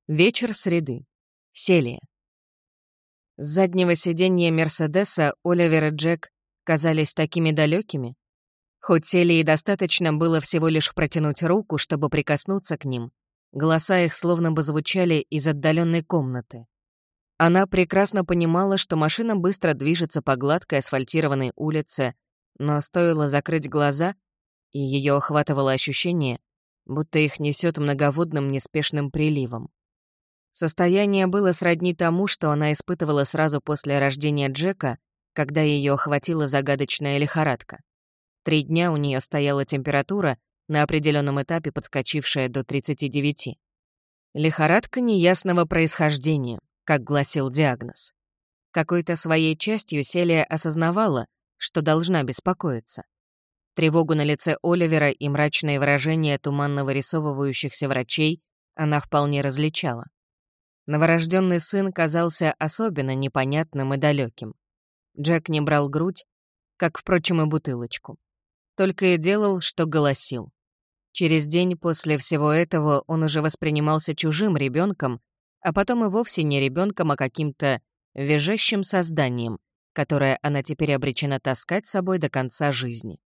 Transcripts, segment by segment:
Вечер среды. Селия. С заднего сиденья Мерседеса Оливер и Джек казались такими далекими. Хоть Селии достаточно было всего лишь протянуть руку, чтобы прикоснуться к ним, голоса их словно бы звучали из отдаленной комнаты. Она прекрасно понимала, что машина быстро движется по гладкой асфальтированной улице, но стоило закрыть глаза, и ее охватывало ощущение, будто их несет многоводным неспешным приливом. Состояние было сродни тому, что она испытывала сразу после рождения Джека, когда ее охватила загадочная лихорадка. 3 дня у нее стояла температура, на определенном этапе подскочившая до 39. Лихорадка неясного происхождения, как гласил диагноз. Какой-то своей частью Селия осознавала, что должна беспокоиться. Тревогу на лице Оливера и мрачные выражения туманно вырисовывающихся врачей она вполне различала. Новорожденный сын казался особенно непонятным и далеким. Джек не брал грудь, как, впрочем, и бутылочку. Только и делал, что голосил. Через день после всего этого он уже воспринимался чужим ребенком, а потом и вовсе не ребенком, а каким-то визжащим созданием, которое она теперь обречена таскать с собой до конца жизни.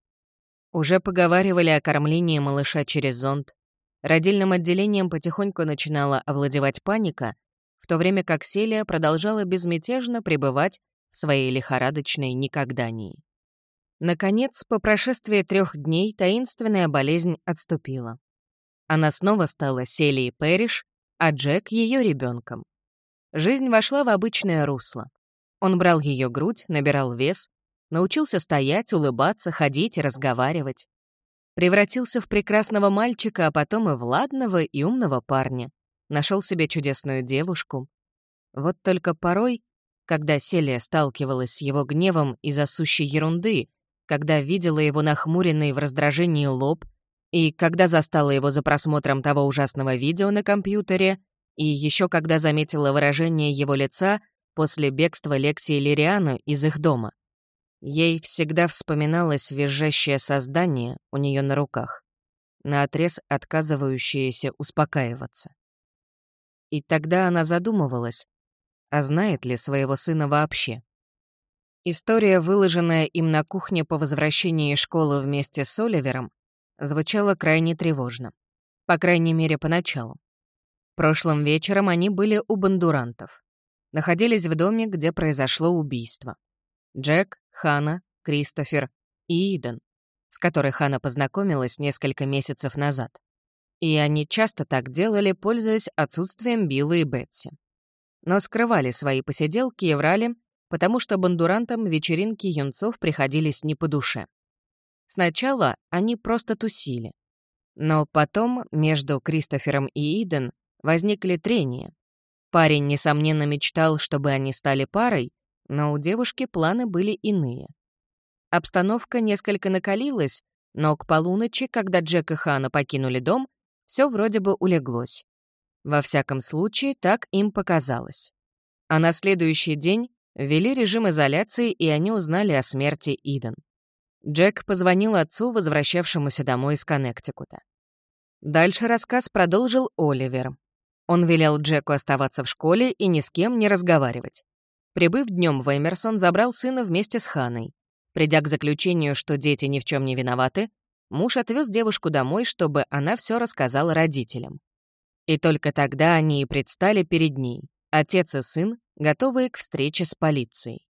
Уже поговаривали о кормлении малыша через зонд. Родильным отделением потихоньку начинала овладевать паника, в то время как Селия продолжала безмятежно пребывать в своей лихорадочной никогдании. Наконец, по прошествии 3 дней таинственная болезнь отступила. Она снова стала Селией Пэриш, а Джек — ее ребенком. Жизнь вошла в обычное русло. Он брал ее грудь, набирал вес, научился стоять, улыбаться, ходить и разговаривать. Превратился в прекрасного мальчика, а потом и в ладного и умного парня. Нашел себе чудесную девушку. Вот только порой, когда Селия сталкивалась с его гневом из-за сущей ерунды, когда видела его нахмуренный в раздражении лоб, и когда застала его за просмотром того ужасного видео на компьютере, и еще когда заметила выражение его лица после бегства Лекси и Лириану из их дома, ей всегда вспоминалось визжащее создание у нее на руках, наотрез отказывающееся успокаиваться. И тогда она задумывалась, а знает ли своего сына вообще. История, выложенная им на кухне по возвращении из школы вместе с Оливером, звучала крайне тревожно. По крайней мере, поначалу. Прошлым вечером они были у Бондурантов. Находились в доме, где произошло убийство. Джек, Ханна, Кристофер и Иден, с которой Ханна познакомилась несколько месяцев назад. И они часто так делали, пользуясь отсутствием Билла и Бетси. Но скрывали свои посиделки и врали, потому что бондурантам вечеринки юнцов приходились не по душе. Сначала они просто тусили. Но потом между Кристофером и Иден возникли трения. Парень, несомненно, мечтал, чтобы они стали парой, но у девушки планы были иные. Обстановка несколько накалилась, но к полуночи, когда Джек и Ханна покинули дом, все вроде бы улеглось. Во всяком случае, так им показалось. А на следующий день ввели режим изоляции, и они узнали о смерти Иден. Джек позвонил отцу, возвращавшемуся домой из Коннектикута. Дальше рассказ продолжил Оливер. Он велел Джеку оставаться в школе и ни с кем не разговаривать. Прибыв днем в Эмерсон, забрал сына вместе с Ханной. Придя к заключению, что дети ни в чем не виноваты, муж отвез девушку домой, чтобы она все рассказала родителям. И только тогда они и предстали перед ней, отец и сын, готовые к встрече с полицией.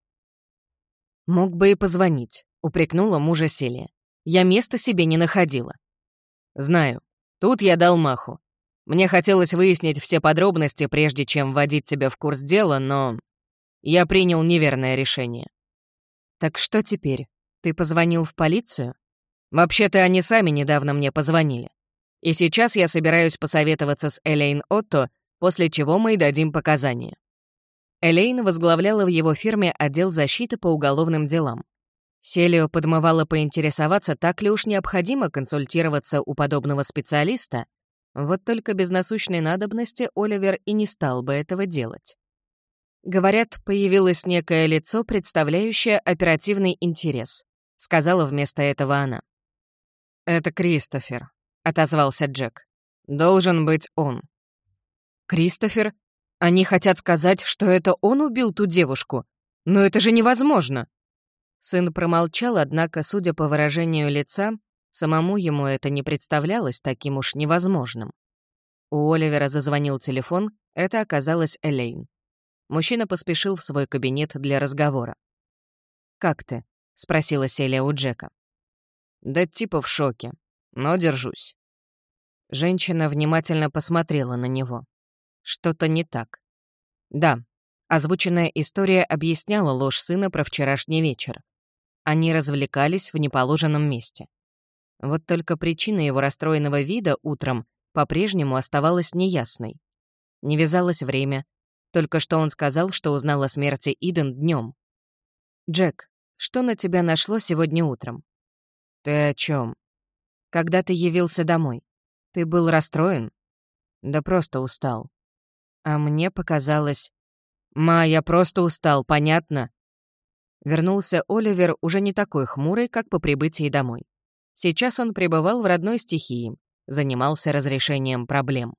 «Мог бы и позвонить», — упрекнула мужа Селия. «Я места себе не находила». «Знаю. Тут я дал маху. Мне хотелось выяснить все подробности, прежде чем вводить тебя в курс дела, но я принял неверное решение». «Так что теперь? Ты позвонил в полицию?» «Вообще-то они сами недавно мне позвонили. И сейчас я собираюсь посоветоваться с Элейн Отто, после чего мы и дадим показания». Элейн возглавляла в его фирме отдел защиты по уголовным делам. Селию подмывало поинтересоваться, так ли уж необходимо консультироваться у подобного специалиста, вот только без насущной надобности Оливер и не стал бы этого делать. «Говорят, появилось некое лицо, представляющее оперативный интерес», — сказала вместо этого она. «Это Кристофер», — отозвался Джек. «Должен быть он». Кристофер? Они хотят сказать, что это он убил ту девушку? Но это же невозможно!» Сын промолчал, однако, судя по выражению лица, самому ему это не представлялось таким уж невозможным. У Оливера зазвонил телефон, это оказалась Элейн. Мужчина поспешил в свой кабинет для разговора. «Как ты?» — спросила Селия у Джека. «Да типа в шоке, но держусь». Женщина внимательно посмотрела на него. Что-то не так. Да, озвученная история объясняла ложь сына про вчерашний вечер. Они развлекались в неположенном месте. Вот только причина его расстроенного вида утром по-прежнему оставалась неясной. Не вязалось время. Только что он сказал, что узнал о смерти Иден днем. «Джек, что на тебя нашло сегодня утром?» «Ты о чем? Когда ты явился домой? Ты был расстроен?» «Да просто устал». «А мне показалось...» «Ма, я просто устал, понятно?» Вернулся Оливер уже не такой хмурый, как по прибытии домой. Сейчас он пребывал в родной стихии, занимался разрешением проблем.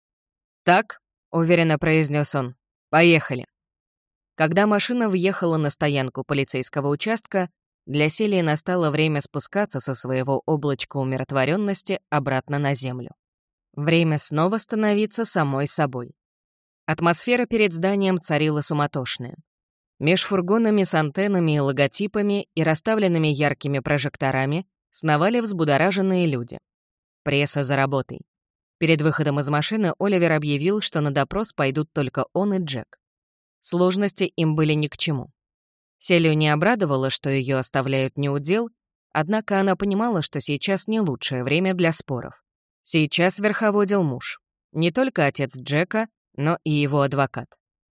«Так», — уверенно произнес он, — «поехали». Когда машина въехала на стоянку полицейского участка, для Селии настало время спускаться со своего облачка умиротворенности обратно на землю. Время снова становиться самой собой. Атмосфера перед зданием царила суматошная. Меж фургонами с антеннами и логотипами и расставленными яркими прожекторами сновали взбудораженные люди. Пресса за работой. Перед выходом из машины Оливер объявил, что на допрос пойдут только он и Джек. Сложности им были ни к чему. Селию не обрадовало, что ее оставляют неудел, однако она понимала, что сейчас не лучшее время для споров. Сейчас верховодил муж. Не только отец Джека, но и его адвокат.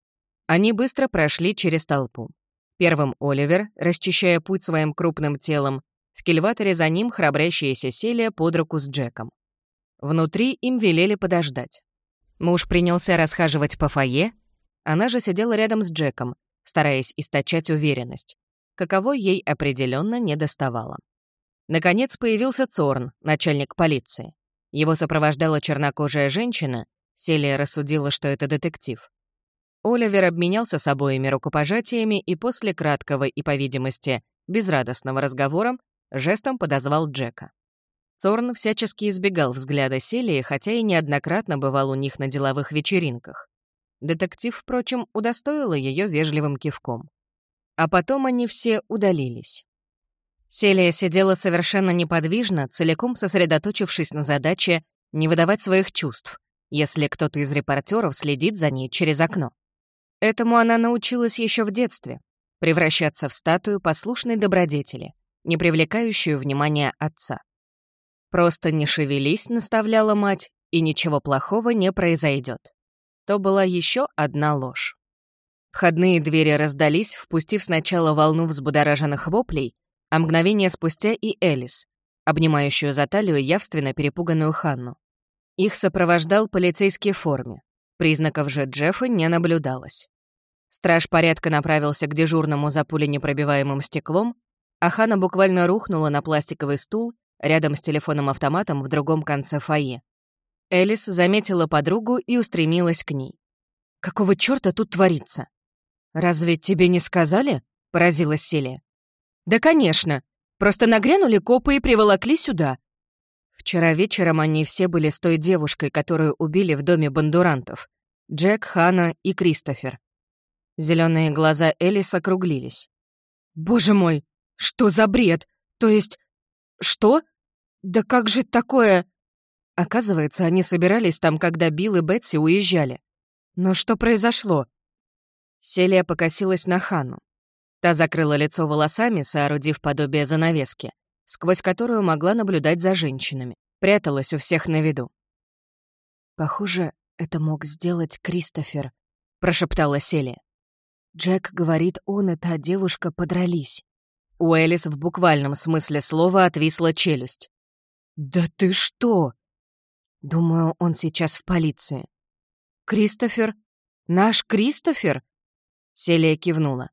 Они быстро прошли через толпу. Первым Оливер, расчищая путь своим крупным телом, в кильваторе за ним храбрящаяся Селия под руку с Джеком. Внутри им велели подождать. Муж принялся расхаживать по фойе, она же сидела рядом с Джеком, стараясь источать уверенность, каково ей определенно не доставало. Наконец появился Цорн, начальник полиции. Его сопровождала чернокожая женщина, Селия рассудила, что это детектив. Оливер обменялся с обоими рукопожатиями и после краткого и, по видимости, безрадостного разговора жестом подозвал Джека. Цорн всячески избегал взгляда Селии, хотя и неоднократно бывал у них на деловых вечеринках. Детектив, впрочем, удостоила ее вежливым кивком. А потом они все удалились. Селия сидела совершенно неподвижно, целиком сосредоточившись на задаче не выдавать своих чувств, если кто-то из репортеров следит за ней через окно. Этому она научилась еще в детстве — превращаться в статую послушной добродетели, не привлекающую внимания отца. «Просто не шевелись», — наставляла мать, «и ничего плохого не произойдет». То была еще одна ложь. Входные двери раздались, впустив сначала волну взбудораженных воплей, а мгновение спустя и Элис, обнимающую за талию явственно перепуганную Ханну. Их сопровождал полицейский в форме. Признаков же Джеффа не наблюдалось. Страж порядка направился к дежурному за пуленепробиваемым стеклом, а Ханна буквально рухнула на пластиковый стул рядом с телефоном-автоматом в другом конце фойе. Элис заметила подругу и устремилась к ней. «Какого чёрта тут творится?» «Разве тебе не сказали?» — поразилась Селия. «Да, конечно. Просто нагрянули копы и приволокли сюда». Вчера вечером они все были с той девушкой, которую убили в доме Бондурантов. Джек, Ханна и Кристофер. Зеленые глаза Элис округлились. «Боже мой, что за бред? То есть... Что? Да как же такое...» Оказывается, они собирались там, когда Билл и Бетси уезжали. Но что произошло? Селия покосилась на Ханну. Та закрыла лицо волосами, соорудив подобие занавески, сквозь которую могла наблюдать за женщинами. Пряталась у всех на виду. «Похоже, это мог сделать Кристофер», — прошептала Селия. «Джек говорит, он и та девушка подрались». У Элис в буквальном смысле слова отвисла челюсть. «Да ты что?» «Думаю, он сейчас в полиции». «Кристофер? Наш Кристофер?» Селия кивнула.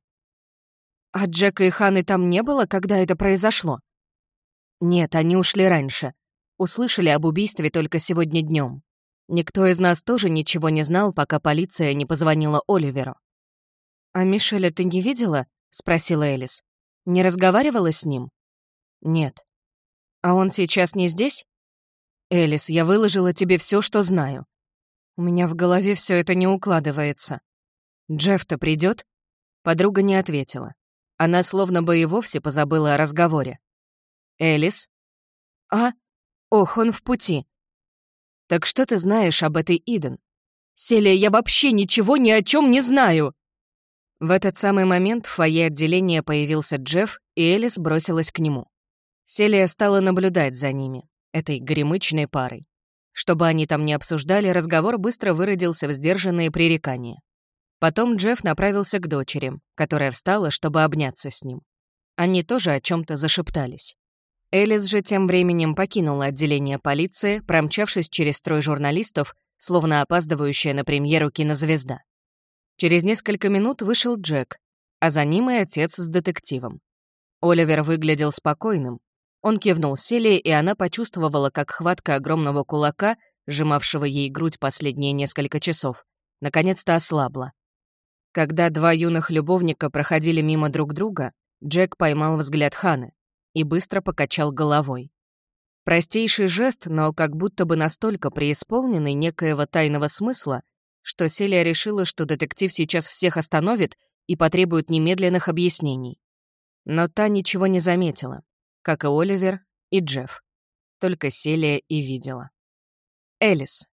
«А Джека и Ханны там не было, когда это произошло?» «Нет, они ушли раньше. Услышали об убийстве только сегодня днем. Никто из нас тоже ничего не знал, пока полиция не позвонила Оливеру. «А Мишеля ты не видела?» — спросила Элис. «Не разговаривала с ним?» «Нет». «А он сейчас не здесь?» «Элис, я выложила тебе все, что знаю. У меня в голове все это не укладывается. Джефф-то придет? Подруга не ответила. Она словно бы и вовсе позабыла о разговоре. «Элис?» «А? Ох, он в пути». «Так что ты знаешь об этой Иден?» «Селия, я вообще ничего ни о чем не знаю!» В этот самый момент в фойе отделения появился Джефф, и Элис бросилась к нему. Селия стала наблюдать за ними, этой горемычной парой. Что бы они там ни обсуждали, разговор быстро выродился в сдержанные пререкания. Потом Джефф направился к дочери, которая встала, чтобы обняться с ним. Они тоже о чем-то зашептались. Элис же тем временем покинула отделение полиции, промчавшись через строй журналистов, словно опаздывающая на премьеру кинозвезда. Через несколько минут вышел Джек, а за ним и отец с детективом. Оливер выглядел спокойным. Он кивнул Селии, и она почувствовала, как хватка огромного кулака, сжимавшего ей грудь последние несколько часов, наконец-то ослабла. Когда два юных любовника проходили мимо друг друга, Джек поймал взгляд Ханы и быстро покачал головой. Простейший жест, но как будто бы настолько преисполненный некоего тайного смысла, что Селия решила, что детектив сейчас всех остановит и потребует немедленных объяснений. Но та ничего не заметила, как и Оливер и Джефф. Только Селия и видела. Элис.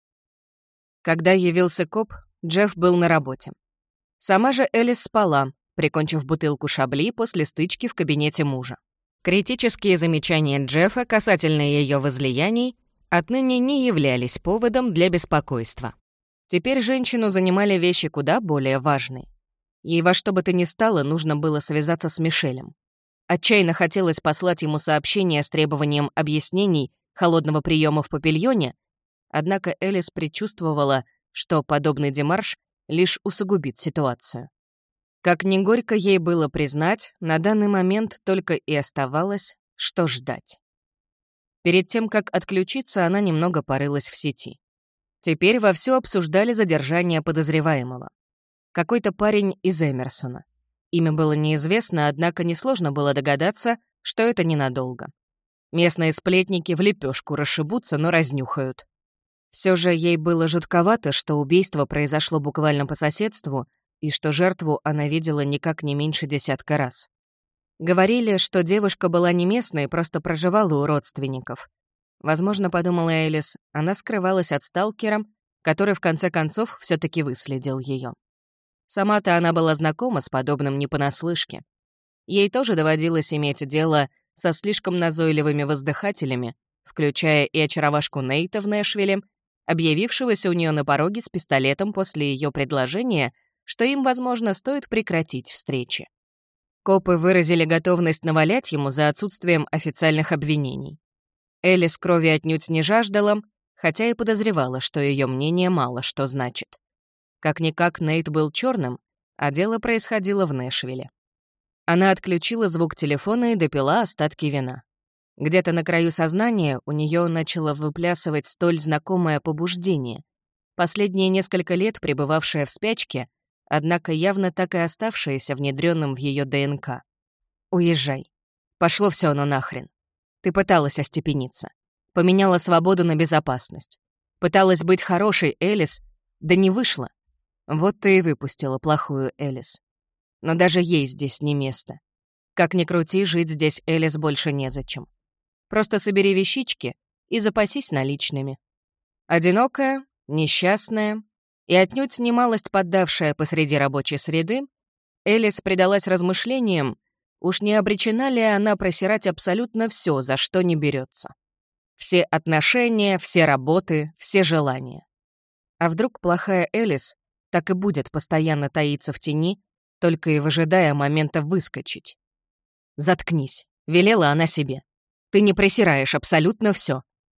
Когда явился коп, Джефф был на работе. Сама же Элис спала, прикончив бутылку шабли после стычки в кабинете мужа. Критические замечания Джеффа касательно ее возлияний отныне не являлись поводом для беспокойства. Теперь женщину занимали вещи куда более важные. Ей во что бы то ни стало нужно было связаться с Мишелем. Отчаянно хотелось послать ему сообщение с требованием объяснений холодного приема в павильоне, однако Элис предчувствовала, что подобный демарш лишь усугубит ситуацию. Как ни горько ей было признать, на данный момент только и оставалось, что ждать. Перед тем, как отключиться, она немного порылась в сети. Теперь вовсю обсуждали задержание подозреваемого. Какой-то парень из Эмерсона. Имя было неизвестно, однако несложно было догадаться, что это ненадолго. Местные сплетники в лепешку расшибутся, но разнюхают. Все же ей было жутковато, что убийство произошло буквально по соседству и что жертву она видела никак не меньше 10 раз. Говорили, что девушка была не местной, просто проживала у родственников. Возможно, подумала Элис, она скрывалась от сталкера, который в конце концов все-таки выследил ее. Сама-то она была знакома с подобным не понаслышке. Ей тоже доводилось иметь дело со слишком назойливыми воздыхателями, включая и очаровашку Нейта в Нэшвилле, объявившегося у нее на пороге с пистолетом после ее предложения, что им, возможно, стоит прекратить встречи. Копы выразили готовность навалять ему за отсутствием официальных обвинений. Элис крови отнюдь не жаждала, хотя и подозревала, что ее мнение мало что значит. Как-никак Нейт был черным, а дело происходило в Нэшвилле. Она отключила звук телефона и допила остатки вина. Где-то на краю сознания у нее начало выплясывать столь знакомое побуждение, последние несколько лет пребывавшее в спячке, однако явно так и оставшееся внедренным в ее ДНК. «Уезжай. Пошло все оно нахрен. Ты пыталась остепениться. Поменяла свободу на безопасность. Пыталась быть хорошей Элис, да не вышло. Вот ты и выпустила плохую Элис. Но даже ей здесь не место. Как ни крути, жить здесь Элис больше незачем. Просто собери вещички и запасись наличными. Одинокая, несчастная и отнюдь немалость поддавшая посреди рабочей среды, Элис предалась размышлениям, уж не обречена ли она просирать абсолютно все, за что не берется. Все отношения, все работы, все желания. А вдруг плохая Элис так и будет постоянно таиться в тени, только и выжидая момента выскочить? «Заткнись», — велела она себе. «Ты не пресираешь абсолютно все.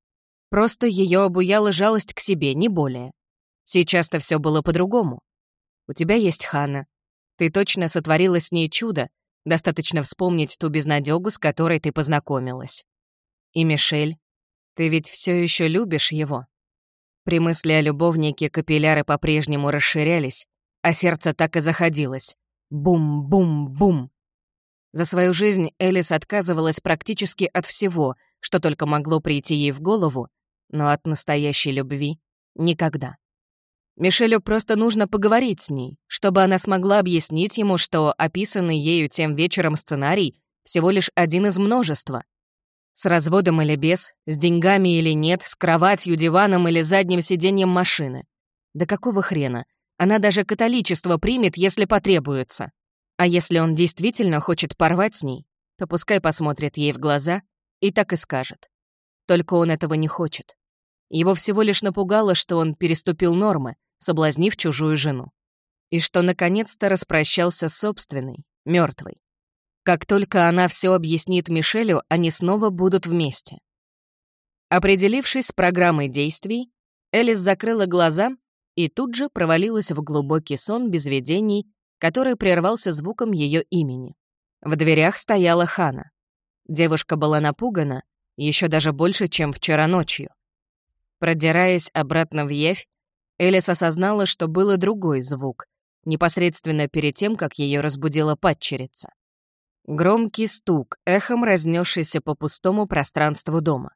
Просто ее обуяла жалость к себе, не более. Сейчас-то все было по-другому. У тебя есть Ханна. Ты точно сотворила с ней чудо, достаточно вспомнить ту безнадёгу, с которой ты познакомилась. И Мишель, ты ведь все еще любишь его. При мысли о любовнике капилляры по-прежнему расширялись, а сердце так и заходилось. Бум-бум-бум. За свою жизнь Элис отказывалась практически от всего, что только могло прийти ей в голову, но от настоящей любви — никогда. Мишелю просто нужно поговорить с ней, чтобы она смогла объяснить ему, что описанный ею тем вечером сценарий всего лишь один из множества. С разводом или без, с деньгами или нет, с кроватью, диваном или задним сиденьем машины. Да какого хрена? Она даже католичество примет, если потребуется. А если он действительно хочет порвать с ней, то пускай посмотрит ей в глаза и так и скажет. Только он этого не хочет. Его всего лишь напугало, что он переступил нормы, соблазнив чужую жену. И что наконец-то распрощался с собственной, мертвой. Как только она все объяснит Мишелю, они снова будут вместе. Определившись с программой действий, Элис закрыла глаза и тут же провалилась в глубокий сон без видений, который прервался звуком ее имени. В дверях стояла Хана. Девушка была напугана, еще даже больше, чем вчера ночью. Продираясь обратно в явь, Элис осознала, что был и другой звук, непосредственно перед тем, как ее разбудила падчерица. Громкий стук, эхом разнесшийся по пустому пространству дома.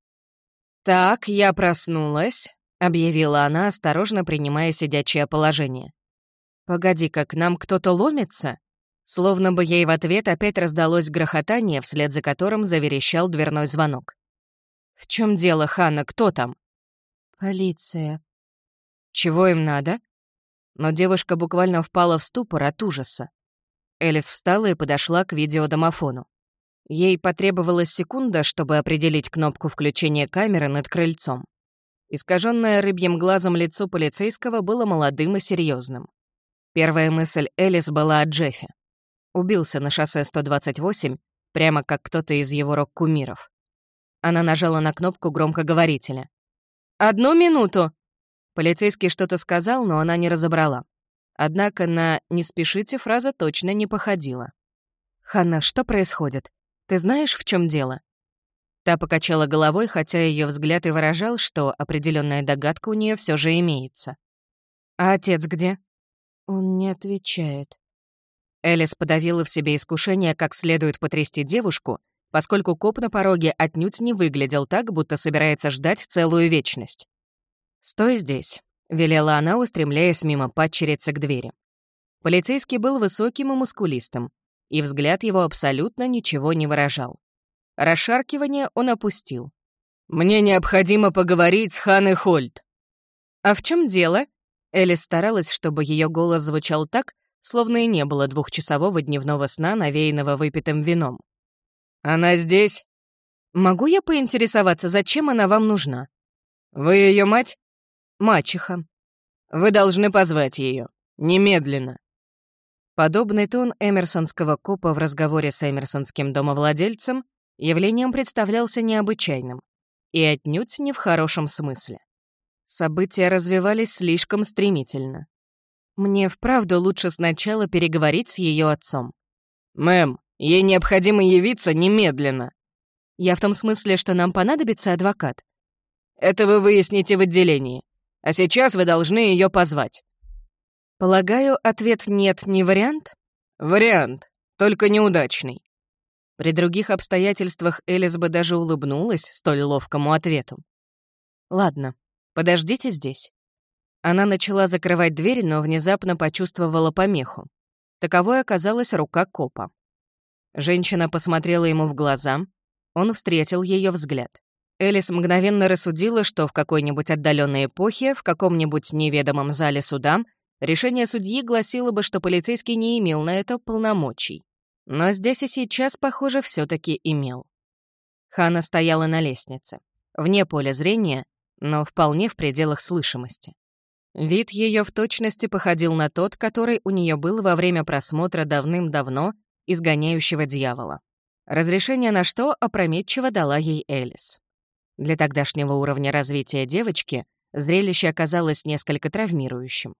«Так, я проснулась», — объявила она, осторожно принимая сидячее положение. «Погоди-ка, к нам кто-то ломится?» Словно бы ей в ответ опять раздалось грохотание, вслед за которым заверещал дверной звонок. «В чем дело, Ханна, кто там?» «Полиция». «Чего им надо?» Но девушка буквально впала в ступор от ужаса. Элис встала и подошла к видеодомофону. Ей потребовалась секунда, чтобы определить кнопку включения камеры над крыльцом. Искаженное рыбьим глазом лицо полицейского было молодым и серьезным. Первая мысль Элис была о Джеффе. Убился на шоссе 128, прямо как кто-то из его рок-кумиров. Она нажала на кнопку громкоговорителя. «Одну минуту!» Полицейский что-то сказал, но она не разобрала. Однако на «не спешите» фраза точно не походила. «Ханна, что происходит? Ты знаешь, в чем дело?» Та покачала головой, хотя ее взгляд и выражал, что определенная догадка у нее все же имеется. «А отец где?» «Он не отвечает». Элис подавила в себе искушение как следует потрясти девушку, поскольку коп на пороге отнюдь не выглядел так, будто собирается ждать целую вечность. «Стой здесь», — велела она, устремляясь мимо падчерицы к двери. Полицейский был высоким и мускулистым, и взгляд его абсолютно ничего не выражал. Расшаркивание он опустил. «Мне необходимо поговорить с Ханной Хольт». «А в чем дело?» Элис старалась, чтобы ее голос звучал так, словно и не было двухчасового дневного сна, навеянного выпитым вином. «Она здесь?» «Могу я поинтересоваться, зачем она вам нужна?» «Вы ее мать?» «Мачеха». «Вы должны позвать ее. Немедленно». Подобный тон эмерсонского копа в разговоре с эмерсонским домовладельцем явлением представлялся необычайным и отнюдь не в хорошем смысле. События развивались слишком стремительно. Мне вправду лучше сначала переговорить с ее отцом. «Мэм, ей необходимо явиться немедленно». «Я в том смысле, что нам понадобится адвокат». «Это вы выясните в отделении. А сейчас вы должны ее позвать». Полагаю, ответ «нет» не вариант? Вариант, только неудачный. При других обстоятельствах Элис бы даже улыбнулась столь ловкому ответу. Ладно, подождите здесь. Она начала закрывать дверь, но внезапно почувствовала помеху. Таковой оказалась рука копа. Женщина посмотрела ему в глаза, он встретил ее взгляд. Элис мгновенно рассудила, что в какой-нибудь отдаленной эпохе, в каком-нибудь неведомом зале суда, решение судьи гласило бы, что полицейский не имел на это полномочий. Но здесь и сейчас, похоже, все-таки имел. Ханна стояла на лестнице, вне поля зрения, но вполне в пределах слышимости. Вид ее в точности походил на тот, который у нее был во время просмотра давным-давно «Изгоняющего дьявола». Разрешение на что опрометчиво дала ей Элис. Для тогдашнего уровня развития девочки зрелище оказалось несколько травмирующим.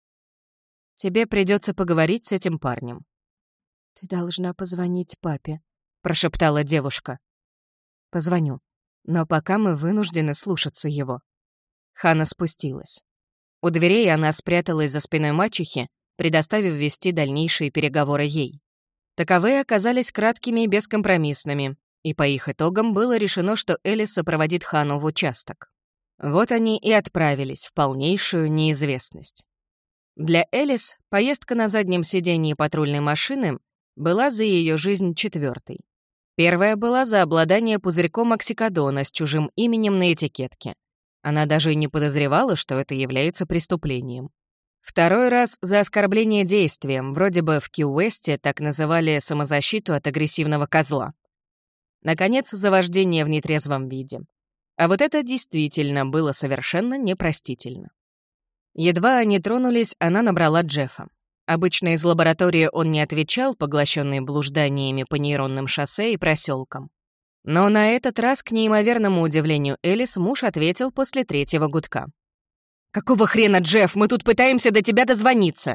«Тебе придется поговорить с этим парнем». «Ты должна позвонить папе», — прошептала девушка. «Позвоню, но пока мы вынуждены слушаться его». Ханна спустилась. У дверей она спряталась за спиной мачехи, предоставив вести дальнейшие переговоры ей. Таковые оказались краткими и бескомпромиссными, и по их итогам было решено, что Элис сопроводит Ханну в участок. Вот они и отправились в полнейшую неизвестность. Для Элис поездка на заднем сидении патрульной машины была за ее жизнь четвертой. Первая была за обладание пузырьком оксикодона с чужим именем на этикетке. Она даже и не подозревала, что это является преступлением. Второй раз за оскорбление действием, вроде бы в Ки-Уэсте так называли самозащиту от агрессивного козла. Наконец, за вождение в нетрезвом виде. А вот это действительно было совершенно непростительно. Едва они тронулись, она набрала Джеффа. Обычно из лаборатории он не отвечал, поглощенный блужданиями по нейронным шоссе и проселкам. Но на этот раз, к неимоверному удивлению Элис, муж ответил после третьего гудка. «Какого хрена, Джефф? Мы тут пытаемся до тебя дозвониться!»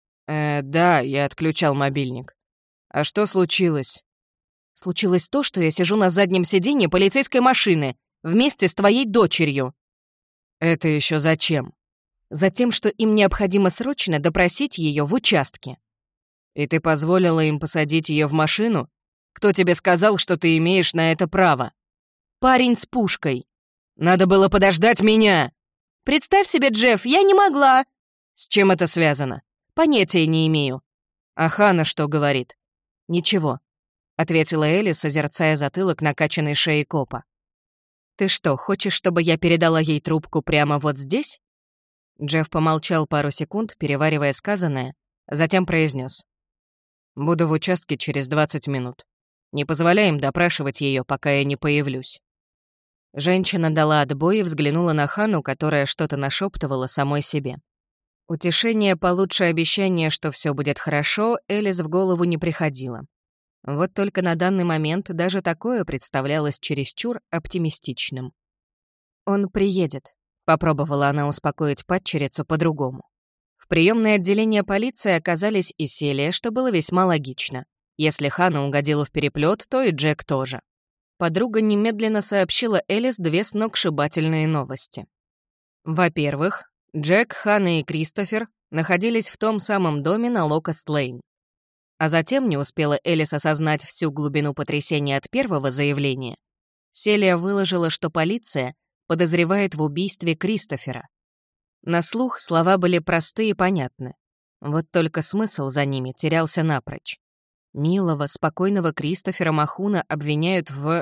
«Да, я отключал мобильник. А что случилось?» «Случилось то, что я сижу на заднем сиденье полицейской машины вместе с твоей дочерью». «Это еще зачем?» «Затем, что им необходимо срочно допросить ее в участке». «И ты позволила им посадить ее в машину? Кто тебе сказал, что ты имеешь на это право?» «Парень с пушкой». «Надо было подождать меня!» «Представь себе, Джефф, я не могла!» «С чем это связано?» «Понятия не имею». «А Ханна что говорит?» «Ничего», — ответила Элли, созерцая затылок накачанной шеи копа. «Ты что, хочешь, чтобы я передала ей трубку прямо вот здесь?» Джефф помолчал пару секунд, переваривая сказанное, затем произнес: «Буду в участке через 20 минут. Не позволяй им допрашивать ее, пока я не появлюсь». Женщина дала отбой и взглянула на Ханну, которая что-то нашептывала самой себе. Утешение получше обещания, что все будет хорошо, Элис в голову не приходило. Вот только на данный момент даже такое представлялось чересчур оптимистичным. «Он приедет», — попробовала она успокоить падчерицу по-другому. В приемное отделение полиции оказались и Селия, что было весьма логично. Если Ханна угодила в переплет, то и Джек тоже. Подруга немедленно сообщила Элис две сногсшибательные новости. Во-первых, Джек, Ханна и Кристофер находились в том самом доме на Локост-Лейн. А затем не успела Элис осознать всю глубину потрясения от первого заявления. Селия выложила, что полиция подозревает в убийстве Кристофера. На слух слова были просты и понятны. Вот только смысл за ними терялся напрочь. Милого, спокойного Кристофера Махуна обвиняют в...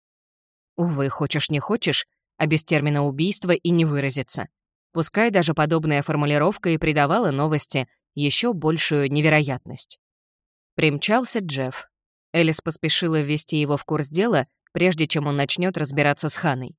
Увы, хочешь не хочешь, а без термина убийства и не выразиться. Пускай даже подобная формулировка и придавала новости еще большую невероятность. Примчался Джефф. Элис поспешила ввести его в курс дела, прежде чем он начнет разбираться с Ханной.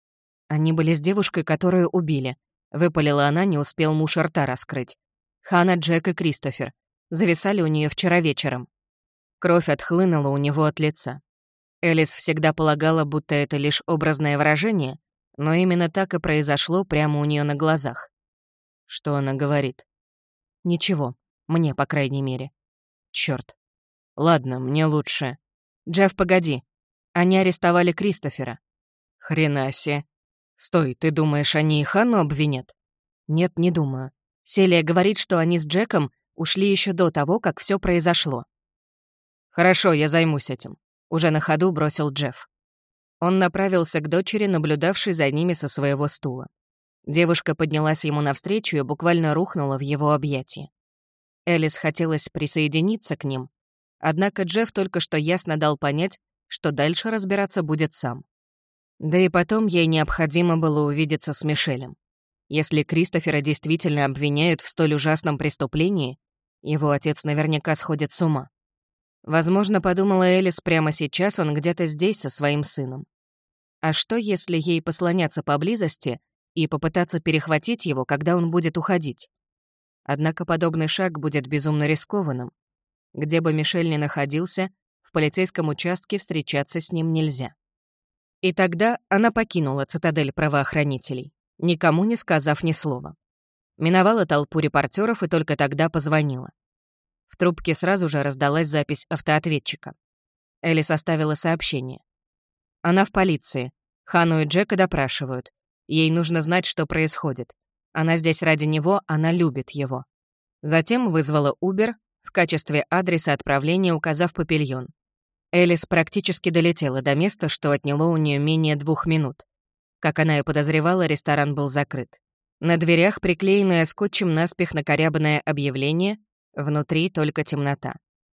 «Они были с девушкой, которую убили», — выпалила она, не успел муж рта раскрыть. «Ханна, Джек и Кристофер. Зависали у нее вчера вечером». Кровь отхлынула у него от лица. Элис всегда полагала, будто это лишь образное выражение, но именно так и произошло прямо у нее на глазах. Что она говорит? Ничего, мне, по крайней мере. Чёрт. Ладно, мне лучше. Джефф, погоди. Они арестовали Кристофера. Хрена себе. Стой, ты думаешь, они и Ханну обвинят? Нет, не думаю. Селия говорит, что они с Джеком ушли еще до того, как все произошло. Хорошо, я займусь этим. Уже на ходу бросил Джефф. Он направился к дочери, наблюдавшей за ними со своего стула. Девушка поднялась ему навстречу и буквально рухнула в его объятия. Элис хотелось присоединиться к ним, однако Джефф только что ясно дал понять, что дальше разбираться будет сам. Да и потом ей необходимо было увидеться с Мишелем. Если Кристофера действительно обвиняют в столь ужасном преступлении, его отец наверняка сходит с ума. Возможно, подумала Элис, прямо сейчас он где-то здесь со своим сыном. А что, если ей послоняться поблизости и попытаться перехватить его, когда он будет уходить? Однако подобный шаг будет безумно рискованным. Где бы Мишель ни находился, в полицейском участке встречаться с ним нельзя. И тогда она покинула цитадель правоохранителей, никому не сказав ни слова. Миновала толпу репортеров и только тогда позвонила. В трубке сразу же раздалась запись автоответчика. Элис оставила сообщение. Она в полиции. Ханну и Джека допрашивают. Ей нужно знать, что происходит. Она здесь ради него, она любит его. Затем вызвала Uber, в качестве адреса отправления указав Папильон. Элис практически долетела до места, что отняло у нее менее 2 минут. Как она и подозревала, ресторан был закрыт. На дверях приклеенное скотчем наспех накорябанное объявление, внутри только темнота.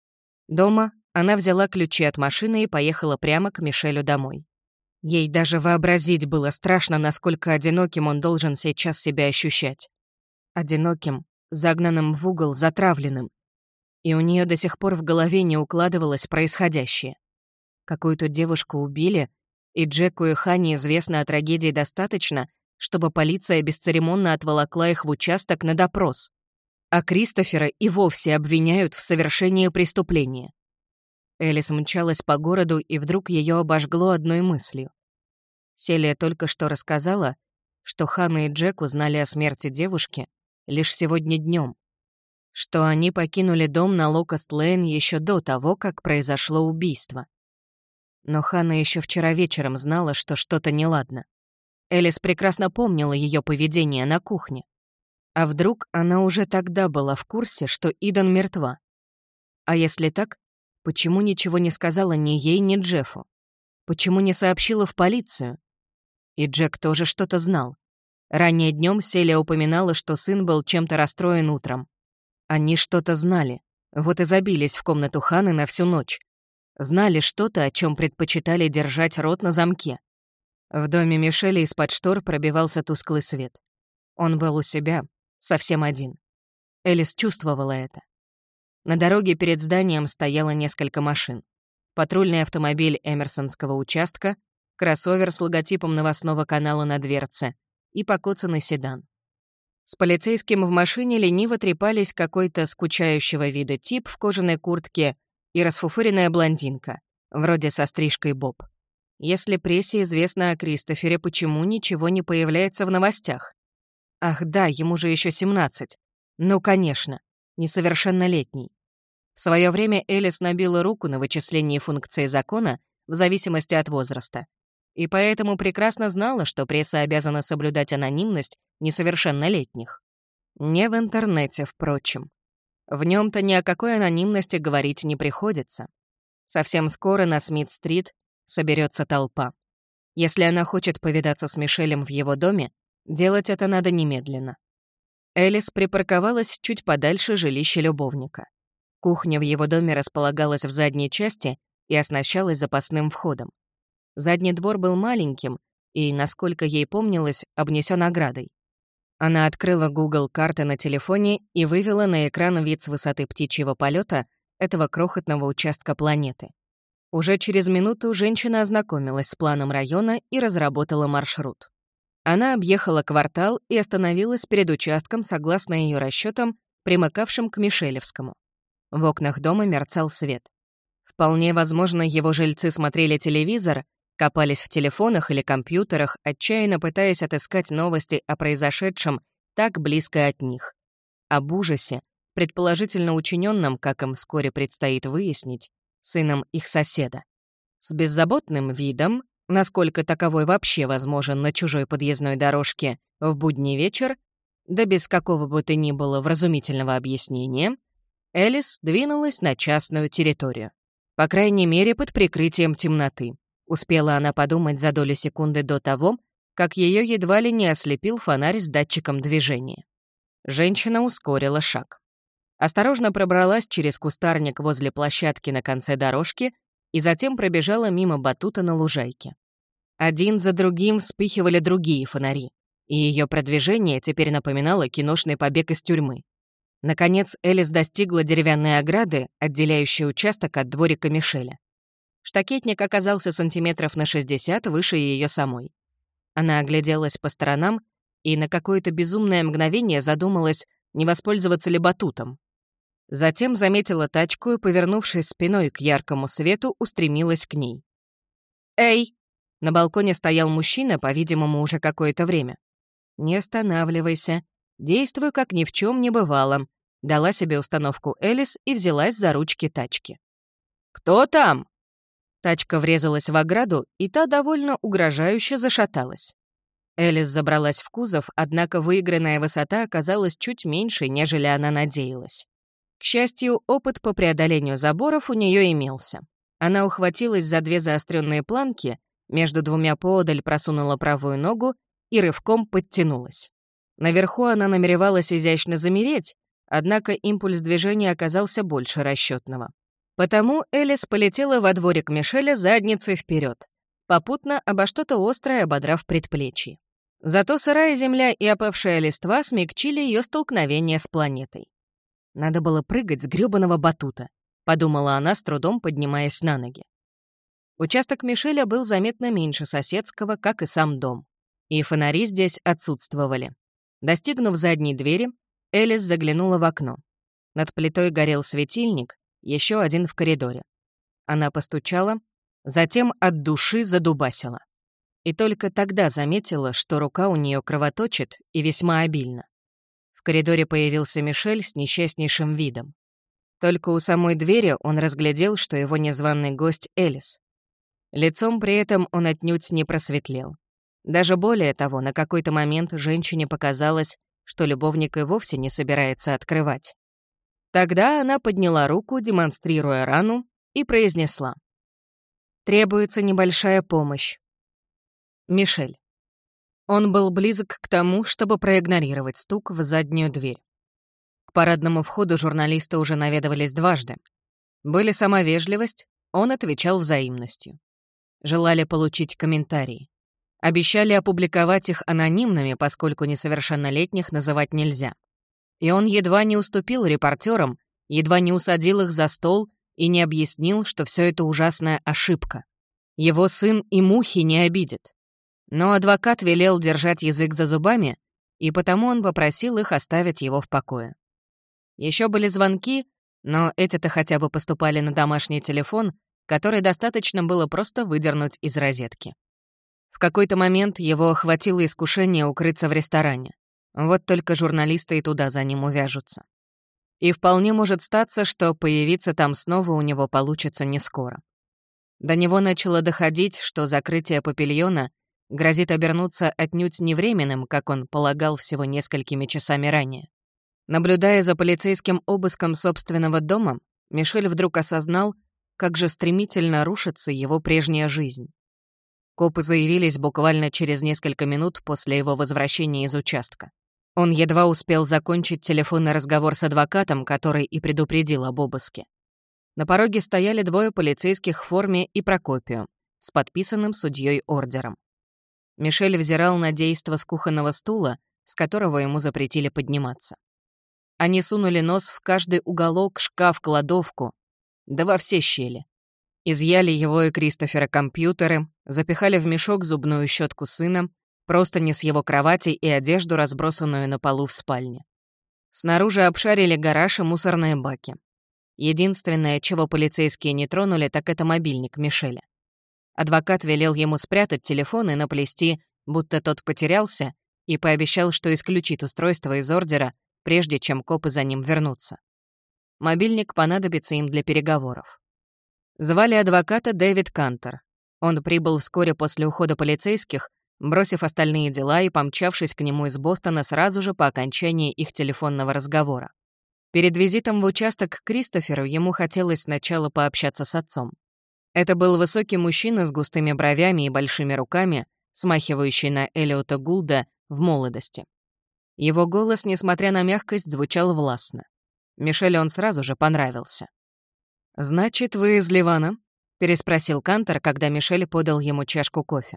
Дома она взяла ключи от машины и поехала прямо к Мишелю домой. Ей даже вообразить было страшно, насколько одиноким он должен сейчас себя ощущать. Одиноким, загнанным в угол, затравленным. И у нее до сих пор в голове не укладывалось происходящее. Какую-то девушку убили, и Джеку и Ханне известно о трагедии достаточно, чтобы полиция бесцеремонно отволокла их в участок на допрос. А Кристофера и вовсе обвиняют в совершении преступления. Элис мчалась по городу, и вдруг ее обожгло одной мыслью. Селия только что рассказала, что Ханна и Джек узнали о смерти девушки лишь сегодня днем, что они покинули дом на Локост-Лейн еще до того, как произошло убийство. Но Ханна еще вчера вечером знала, что что-то неладно. Элис прекрасно помнила ее поведение на кухне. А вдруг она уже тогда была в курсе, что Идан мертва? А если так, почему ничего не сказала ни ей, ни Джеффу? Почему не сообщила в полицию? И Джек тоже что-то знал. Ранее днем Селия упоминала, что сын был чем-то расстроен утром. Они что-то знали, вот и забились в комнату Ханны на всю ночь. Знали что-то, о чем предпочитали держать рот на замке. В доме Мишеля из-под штор пробивался тусклый свет. Он был у себя, совсем один. Элис чувствовала это. На дороге перед зданием стояло несколько машин. Патрульный автомобиль Эмерсонского участка, кроссовер с логотипом новостного канала на дверце и покоцанный седан. С полицейским в машине лениво трепались какой-то скучающего вида тип в кожаной куртке и расфуфыренная блондинка, вроде со стрижкой боб. Если прессе известно о Кристофере, почему ничего не появляется в новостях? Ах да, ему же еще 17. Ну, конечно, несовершеннолетний. В свое время Элис набила руку на вычислении функций закона в зависимости от возраста, и поэтому прекрасно знала, что пресса обязана соблюдать анонимность несовершеннолетних. Не в интернете, впрочем. В нем-то ни о какой анонимности говорить не приходится. Совсем скоро на Смит-стрит соберется толпа. Если она хочет повидаться с Мишелем в его доме, делать это надо немедленно. Элис припарковалась чуть подальше жилища любовника. Кухня в его доме располагалась в задней части и оснащалась запасным входом. Задний двор был маленьким и, насколько ей помнилось, обнесен оградой. Она открыла Google карты на телефоне и вывела на экран вид с высоты птичьего полета этого крохотного участка планеты. Уже через минуту женщина ознакомилась с планом района и разработала маршрут. Она объехала квартал и остановилась перед участком, согласно ее расчетам, примыкавшим к Мишелевскому. В окнах дома мерцал свет. Вполне возможно, его жильцы смотрели телевизор, копались в телефонах или компьютерах, отчаянно пытаясь отыскать новости о произошедшем так близко от них. Об ужасе, предположительно учиненном, как им вскоре предстоит выяснить, сыном их соседа. С беззаботным видом, насколько таковой вообще возможен на чужой подъездной дорожке в будний вечер, да без какого бы то ни было вразумительного объяснения, Элис двинулась на частную территорию. По крайней мере, под прикрытием темноты. Успела она подумать за долю секунды до того, как ее едва ли не ослепил фонарь с датчиком движения. Женщина ускорила шаг. Осторожно пробралась через кустарник возле площадки на конце дорожки и затем пробежала мимо батута на лужайке. Один за другим вспыхивали другие фонари, и ее продвижение теперь напоминало киношный побег из тюрьмы. Наконец Элис достигла деревянной ограды, отделяющей участок от дворика Мишеля. Штакетник оказался сантиметров на 60 выше ее самой. Она огляделась по сторонам и на какое-то безумное мгновение задумалась, не воспользоваться ли батутом. Затем заметила тачку и, повернувшись спиной к яркому свету, устремилась к ней. «Эй!» На балконе стоял мужчина, по-видимому, уже какое-то время. «Не останавливайся. Действуй, как ни в чем не бывало», — дала себе установку Элис и взялась за ручки тачки. «Кто там?» Тачка врезалась в ограду, и та довольно угрожающе зашаталась. Элис забралась в кузов, однако выигранная высота оказалась чуть меньше, нежели она надеялась. К счастью, опыт по преодолению заборов у нее имелся. Она ухватилась за две заостренные планки, между двумя поодаль просунула правую ногу и рывком подтянулась. Наверху она намеревалась изящно замереть, однако импульс движения оказался больше расчетного. Потому Элис полетела во дворик Мишеля задницей вперед, попутно обо что-то острое ободрав предплечье. Зато сырая земля и опавшая листва смягчили ее столкновение с планетой. «Надо было прыгать с грёбаного батута», — подумала она, с трудом поднимаясь на ноги. Участок Мишеля был заметно меньше соседского, как и сам дом. И фонари здесь отсутствовали. Достигнув задней двери, Элис заглянула в окно. Над плитой горел светильник, еще один в коридоре. Она постучала, затем от души задубасила. И только тогда заметила, что рука у нее кровоточит и весьма обильно. В коридоре появился Мишель с несчастнейшим видом. Только у самой двери он разглядел, что его незваный гость Элис. Лицом при этом он отнюдь не просветлел. Даже более того, на какой-то момент женщине показалось, что любовник и вовсе не собирается открывать. Тогда она подняла руку, демонстрируя рану, и произнесла: «Требуется небольшая помощь. Мишель». Он был близок к тому, чтобы проигнорировать стук в заднюю дверь. К парадному входу журналисты уже наведывались дважды. Были сама вежливость, он отвечал взаимностью. Желали получить комментарии. Обещали опубликовать их анонимными, поскольку несовершеннолетних называть нельзя. И он едва не уступил репортерам, едва не усадил их за стол и не объяснил, что все это ужасная ошибка. Его сын и мухи не обидит. Но адвокат велел держать язык за зубами, и потому он попросил их оставить его в покое. Еще были звонки, но эти-то хотя бы поступали на домашний телефон, который достаточно было просто выдернуть из розетки. В какой-то момент его охватило искушение укрыться в ресторане. Вот только журналисты и туда за ним увяжутся. И вполне может статься, что появиться там снова у него получится не скоро. До него начало доходить, что закрытие павильона грозит обернуться отнюдь не временным, как он полагал всего несколькими часами ранее. Наблюдая за полицейским обыском собственного дома, Мишель вдруг осознал, как же стремительно рушится его прежняя жизнь. Копы заявились буквально через несколько минут после его возвращения из участка. Он едва успел закончить телефонный разговор с адвокатом, который и предупредил об обыске. На пороге стояли двое полицейских в форме и Прокопию, с подписанным судьей ордером. Мишель взирал на действо с кухонного стула, с которого ему запретили подниматься. Они сунули нос в каждый уголок, шкаф, кладовку, да во все щели. Изъяли его и Кристофера компьютеры, запихали в мешок зубную щетку сына, простыни с его кровати и одежду, разбросанную на полу в спальне. Снаружи обшарили гараж и мусорные баки. Единственное, чего полицейские не тронули, так это мобильник Мишеля. Адвокат велел ему спрятать телефон и наплести, будто тот потерялся, и пообещал, что исключит устройство из ордера, прежде чем копы за ним вернутся. Мобильник понадобится им для переговоров. Звали адвоката Дэвид Кантер. Он прибыл вскоре после ухода полицейских, бросив остальные дела и помчавшись к нему из Бостона сразу же по окончании их телефонного разговора. Перед визитом в участок к Кристоферу ему хотелось сначала пообщаться с отцом. Это был высокий мужчина с густыми бровями и большими руками, смахивающий на Элиота Гулда в молодости. Его голос, несмотря на мягкость, звучал властно. Мишелю он сразу же понравился. «Значит, вы из Ливана?» — переспросил Кантер, когда Мишель подал ему чашку кофе.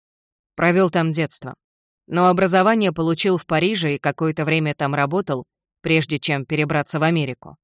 Провел там детство. Но образование получил в Париже и какое-то время там работал, прежде чем перебраться в Америку.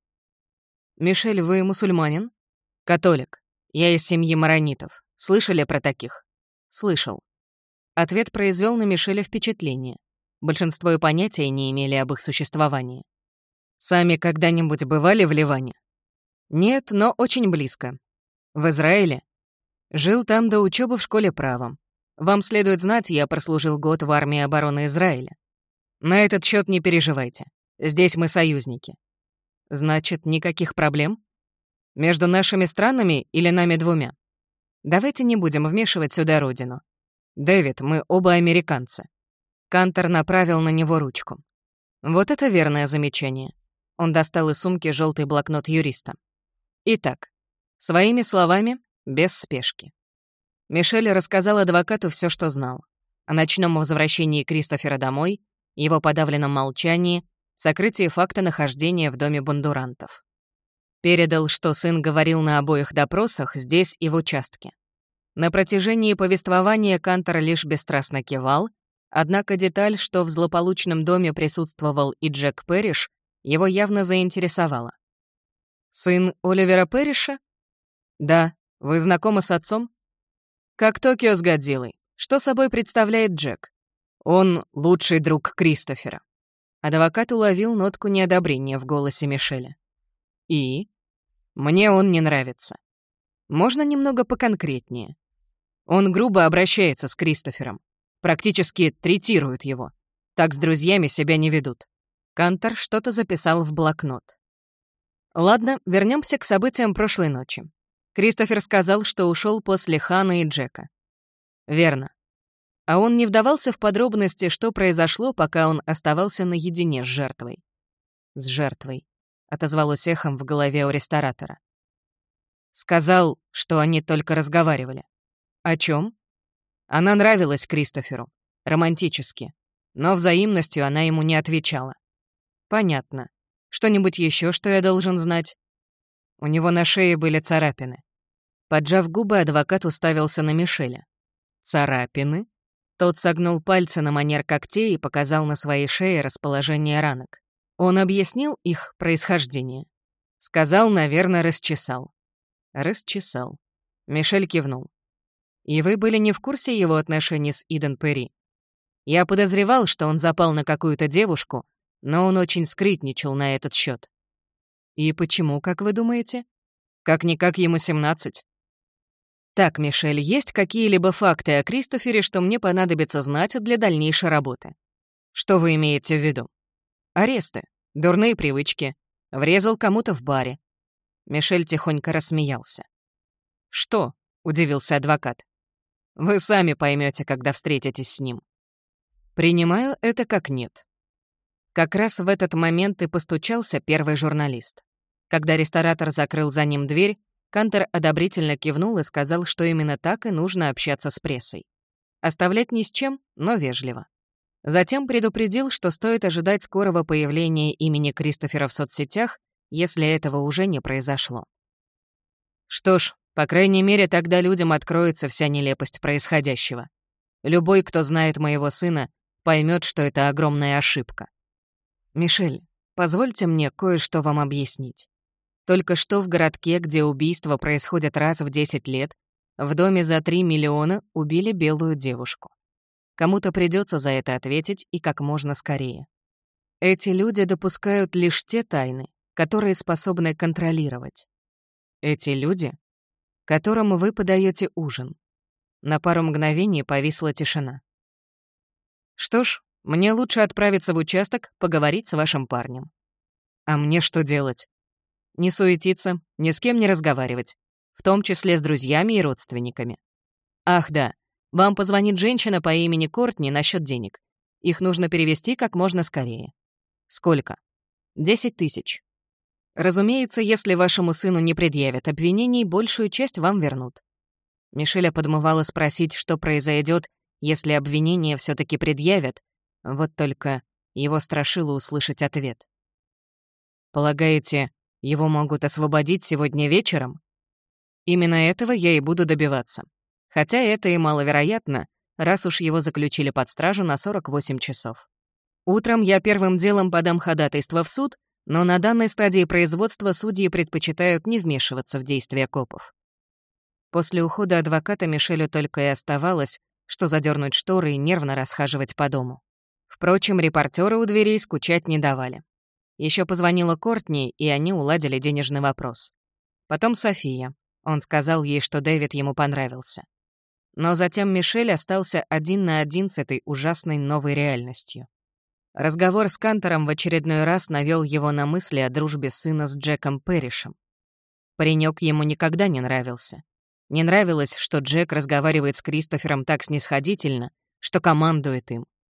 «Мишель, вы мусульманин?» «Католик. Я из семьи маронитов. Слышали про таких?» «Слышал». Ответ произвел на Мишеля впечатление. Большинство и понятия не имели об их существовании. «Сами когда-нибудь бывали в Ливане?» «Нет, но очень близко. В Израиле?» «Жил там до учебы в школе права. Вам следует знать, я прослужил год в армии обороны Израиля. На этот счет не переживайте. Здесь мы союзники». «Значит, никаких проблем? Между нашими странами или нами двумя? Давайте не будем вмешивать сюда родину. Дэвид, мы оба американцы. Кантор направил на него ручку. Вот это верное замечание. Он достал из сумки желтый блокнот юриста. Итак, своими словами, без спешки. Мишель рассказал адвокату все, что знал. О ночном возвращении Кристофера домой, его подавленном молчании, сокрытии факта нахождения в доме бондурантов. Передал, что сын говорил на обоих допросах здесь и в участке. На протяжении повествования Кантор лишь бесстрастно кивал, однако деталь, что в злополучном доме присутствовал и Джек Пэриш, его явно заинтересовала. «Сын Оливера Пэриша?» «Да. Вы знакомы с отцом?» «Как Токио с Годзиллой. Что собой представляет Джек?» «Он лучший друг Кристофера». Адвокат уловил нотку неодобрения в голосе Мишеля. «И? Мне он не нравится. Можно немного поконкретнее? Он грубо обращается с Кристофером, практически третирует его. Так с друзьями себя не ведут». Кантор что-то записал в блокнот. Ладно, вернемся к событиям прошлой ночи. Кристофер сказал, что ушел после Хана и Джека. Верно. А он не вдавался в подробности, что произошло, пока он оставался наедине с жертвой. «С жертвой», — отозвалось эхом в голове у ресторатора. Сказал, что они только разговаривали. О чем? Она нравилась Кристоферу, романтически, но взаимностью она ему не отвечала. Понятно. Что-нибудь еще, что я должен знать? У него на шее были царапины. Поджав губы, адвокат уставился на Мишеля. Царапины? Тот согнул пальцы на манер когтей и показал на своей шее расположение ранок. Он объяснил их происхождение. Сказал, наверное, расчесал. Расчесал. Мишель кивнул. И вы были не в курсе его отношений с Иден Перри? Я подозревал, что он запал на какую-то девушку, но он очень скрытничал на этот счет. И почему, как вы думаете? Как-никак ему 17. Так, Мишель, есть какие-либо факты о Кристофере, что мне понадобится знать для дальнейшей работы? Что вы имеете в виду? Аресты, дурные привычки, врезал кому-то в баре. Мишель тихонько рассмеялся. «Что?» — удивился адвокат. «Вы сами поймете, когда встретитесь с ним». «Принимаю это как нет». Как раз в этот момент и постучался первый журналист. Когда ресторатор закрыл за ним дверь, Кантор одобрительно кивнул и сказал, что именно так и нужно общаться с прессой. Оставлять ни с чем, но вежливо. Затем предупредил, что стоит ожидать скорого появления имени Кристофера в соцсетях, если этого уже не произошло. Что ж, по крайней мере, тогда людям откроется вся нелепость происходящего. Любой, кто знает моего сына, поймет, что это огромная ошибка. «Мишель, позвольте мне кое-что вам объяснить. Только что в городке, где убийства происходят раз в 10 лет, в доме за 3 миллиона убили белую девушку. Кому-то придется за это ответить и как можно скорее. Эти люди допускают лишь те тайны, которые способны контролировать. Эти люди, которым вы подаете ужин». На пару мгновений повисла тишина. «Что ж, мне лучше отправиться в участок, поговорить с вашим парнем». «А мне что делать?» «Не суетиться, ни с кем не разговаривать, в том числе с друзьями и родственниками. Ах да, вам позвонит женщина по имени Кортни насчет денег. Их нужно перевести как можно скорее». «Сколько?» 10 000. Разумеется, если вашему сыну не предъявят обвинений, большую часть вам вернут». Мишеля подмывала спросить, что произойдет, если обвинения все таки предъявят, вот только его страшило услышать ответ. «Полагаете, его могут освободить сегодня вечером?» Именно этого я и буду добиваться. Хотя это и маловероятно, раз уж его заключили под стражу на 48 часов. Утром я первым делом подам ходатайство в суд, но на данной стадии производства судьи предпочитают не вмешиваться в действия копов. После ухода адвоката Мишелю только и оставалось, что задернуть шторы и нервно расхаживать по дому. Впрочем, репортеры у дверей скучать не давали. Еще позвонила Кортни, и они уладили денежный вопрос. Потом София. Он сказал ей, что Дэвид ему понравился. Но затем Мишель остался один на один с этой ужасной новой реальностью. Разговор с Кантором в очередной раз навел его на мысли о дружбе сына с Джеком Пэришем. Паренек ему никогда не нравился. Не нравилось, что Джек разговаривает с Кристофером так снисходительно, что командует им.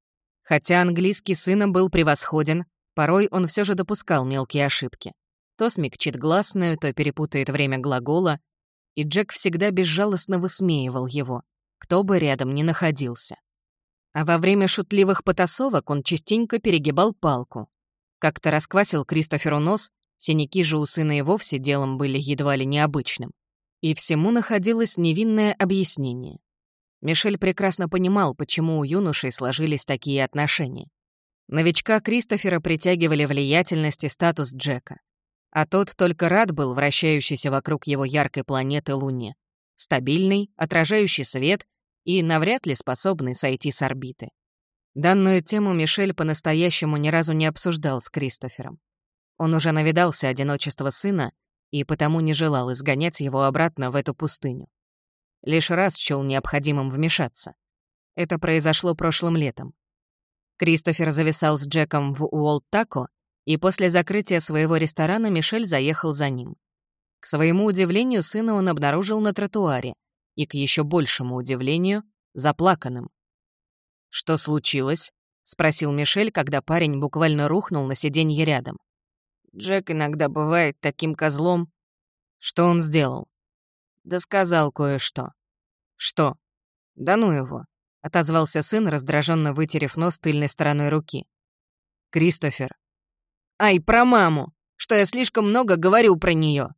Хотя английский сына был превосходен, порой он все же допускал мелкие ошибки. То смягчит гласную, то перепутает время глагола, и Джек всегда безжалостно высмеивал его, кто бы рядом ни находился. А во время шутливых потасовок он частенько перегибал палку. Как-то расквасил Кристоферу нос, синяки же у сына и вовсе делом были едва ли необычным. И всему находилось невинное объяснение. Мишель прекрасно понимал, почему у юношей сложились такие отношения. Новичка Кристофера притягивали влиятельность и статус Джека. А тот только рад был вращающейся вокруг его яркой планеты Луне. Стабильный, отражающий свет и навряд ли способный сойти с орбиты. Данную тему Мишель по-настоящему ни разу не обсуждал с Кристофером. Он уже навидался одиночества сына и потому не желал изгонять его обратно в эту пустыню. Лишь раз счёл необходимым вмешаться. Это произошло прошлым летом. Кристофер зависал с Джеком в Уолт-Тако, и после закрытия своего ресторана Мишель заехал за ним. К своему удивлению, сына он обнаружил на тротуаре, и, к еще большему удивлению, заплаканным. «Что случилось?» — спросил Мишель, когда парень буквально рухнул на сиденье рядом. «Джек иногда бывает таким козлом». «Что он сделал?» «Да сказал кое-что». «Что?» «Да ну его», — отозвался сын, раздраженно вытерев нос тыльной стороной руки. «Кристофер». «Ай, про маму! Что я слишком много говорю про нее.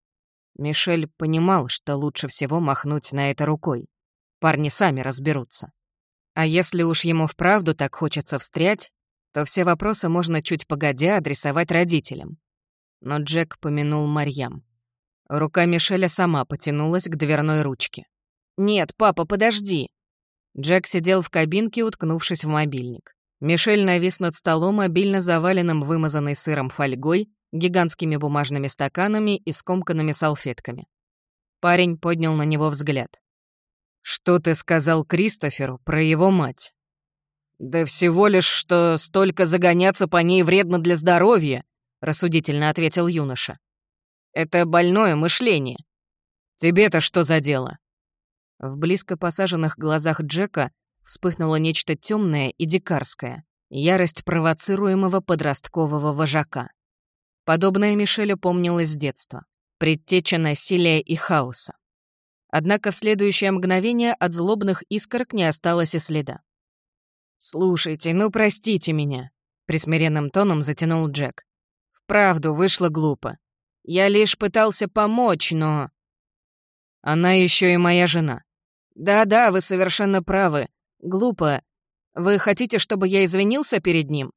Мишель понимал, что лучше всего махнуть на это рукой. Парни сами разберутся. А если уж ему вправду так хочется встрять, то все вопросы можно чуть погодя адресовать родителям. Но Джек помянул Марьям. Рука Мишеля сама потянулась к дверной ручке. «Нет, папа, подожди!» Джек сидел в кабинке, уткнувшись в мобильник. Мишель навис над столом, обильно заваленным вымазанной сыром фольгой, гигантскими бумажными стаканами и скомканными салфетками. Парень поднял на него взгляд. «Что ты сказал Кристоферу про его мать?» «Да всего лишь, что столько загоняться по ней вредно для здоровья», — рассудительно ответил юноша. «Это больное мышление. Тебе-то что за дело?» В близко посаженных глазах Джека вспыхнуло нечто темное и дикарское, ярость провоцируемого подросткового вожака. Подобное Мишелю помнилось с детства, предтеча насилия и хаоса. Однако в следующее мгновение от злобных искорок не осталось и следа. «Слушайте, ну простите меня», — присмиренным тоном затянул Джек. «Вправду вышло глупо. Я лишь пытался помочь, но...» «Она еще и моя жена». «Да-да, вы совершенно правы. Глупо. Вы хотите, чтобы я извинился перед ним?»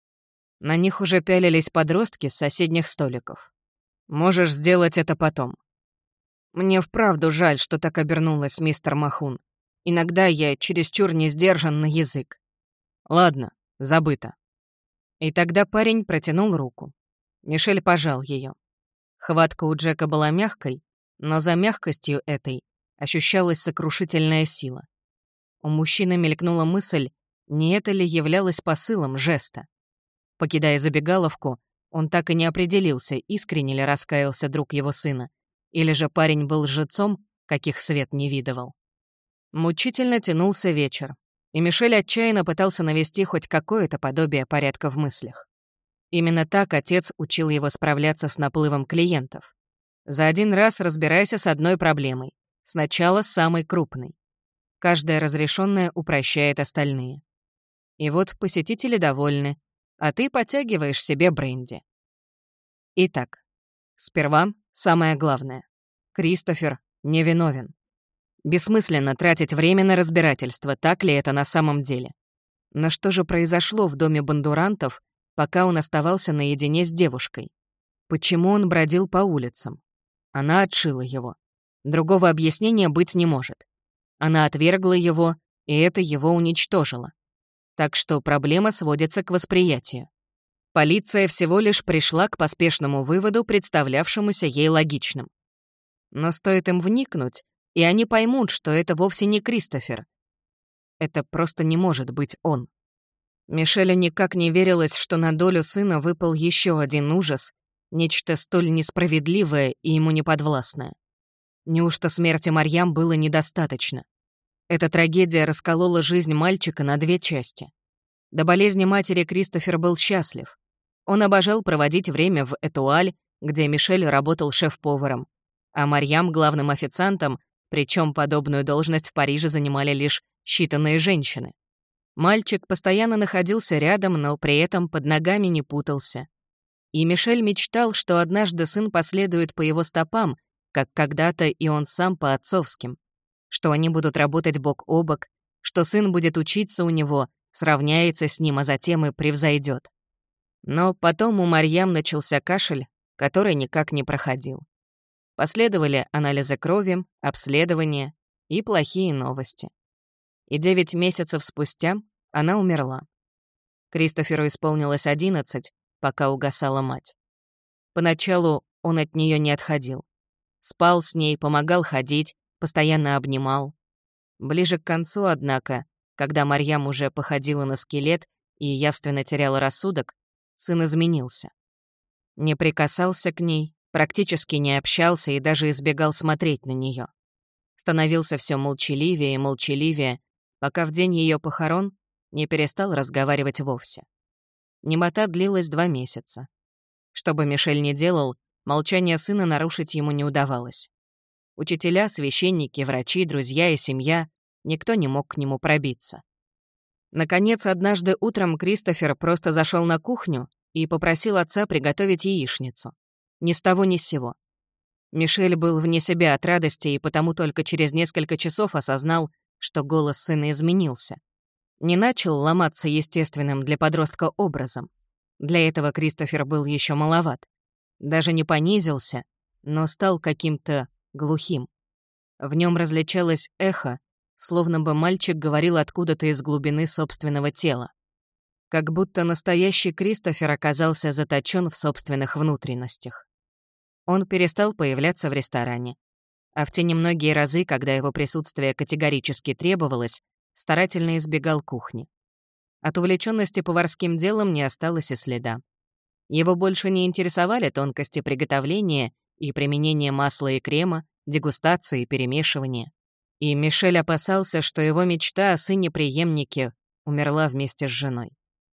На них уже пялились подростки с соседних столиков. «Можешь сделать это потом». «Мне вправду жаль, что так обернулась, мистер Махун. Иногда я чересчур не сдержан на язык». «Ладно, забыто». И тогда парень протянул руку. Мишель пожал ее. Хватка у Джека была мягкой, но за мягкостью этой ощущалась сокрушительная сила. У мужчины мелькнула мысль, не это ли являлось посылом жеста. Покидая забегаловку, он так и не определился, искренне ли раскаялся друг его сына, или же парень был лжецом, каких свет не видывал. Мучительно тянулся вечер, и Мишель отчаянно пытался навести хоть какое-то подобие порядка в мыслях. Именно так отец учил его справляться с наплывом клиентов. За один раз разбирайся с одной проблемой, сначала с самой крупной. Каждая разрешенная упрощает остальные. И вот посетители довольны, а ты подтягиваешь себе бренди. Итак, сперва самое главное. Кристофер невиновен. Бессмысленно тратить время на разбирательство, так ли это на самом деле. Но что же произошло в доме Бондурантов, пока он оставался наедине с девушкой? Почему он бродил по улицам? Она отшила его. Другого объяснения быть не может. Она отвергла его, и это его уничтожило. Так что проблема сводится к восприятию. Полиция всего лишь пришла к поспешному выводу, представлявшемуся ей логичным. Но стоит им вникнуть, и они поймут, что это вовсе не Кристофер. Это просто не может быть он. Мишелю никак не верилось, что на долю сына выпал еще один ужас, нечто столь несправедливое и ему неподвластное. Неужто смерти Марьям было недостаточно? Эта трагедия расколола жизнь мальчика на две части. До болезни матери Кристофер был счастлив. Он обожал проводить время в Этуаль, где Мишель работал шеф-поваром, а Марьям — главным официантом, причем подобную должность в Париже занимали лишь считанные женщины. Мальчик постоянно находился рядом, но при этом под ногами не путался. И Мишель мечтал, что однажды сын последует по его стопам, как когда-то и он сам по отцовским, что они будут работать бок о бок, что сын будет учиться у него, сравняется с ним, а затем и превзойдет. Но потом у Марьям начался кашель, который никак не проходил. Последовали анализы крови, обследования и плохие новости. И 9 месяцев спустя она умерла. Кристоферу исполнилось 11, пока угасала мать. Поначалу он от нее не отходил. Спал с ней, помогал ходить, постоянно обнимал. Ближе к концу, однако, когда Марьям уже походила на скелет и явственно теряла рассудок, сын изменился. Не прикасался к ней, практически не общался и даже избегал смотреть на нее. Становился все молчаливее и молчаливее, пока в день ее похорон не перестал разговаривать вовсе. Немота длилась 2 месяца. Что бы Мишель ни делал, молчание сына нарушить ему не удавалось. Учителя, священники, врачи, друзья и семья — никто не мог к нему пробиться. Наконец, однажды утром Кристофер просто зашел на кухню и попросил отца приготовить яичницу. Ни с того ни с сего. Мишель был вне себя от радости и потому только через несколько часов осознал, что голос сына изменился. Не начал ломаться естественным для подростка образом. Для этого Кристофер был еще маловат. Даже не понизился, но стал каким-то глухим. В нем различалось эхо, словно бы мальчик говорил откуда-то из глубины собственного тела. Как будто настоящий Кристофер оказался заточен в собственных внутренностях. Он перестал появляться в ресторане. А в те немногие разы, когда его присутствие категорически требовалось, старательно избегал кухни. От увлеченности поварским делом не осталось и следа. Его больше не интересовали тонкости приготовления и применения масла и крема, дегустации и перемешивания. И Мишель опасался, что его мечта о сыне-преемнике умерла вместе с женой.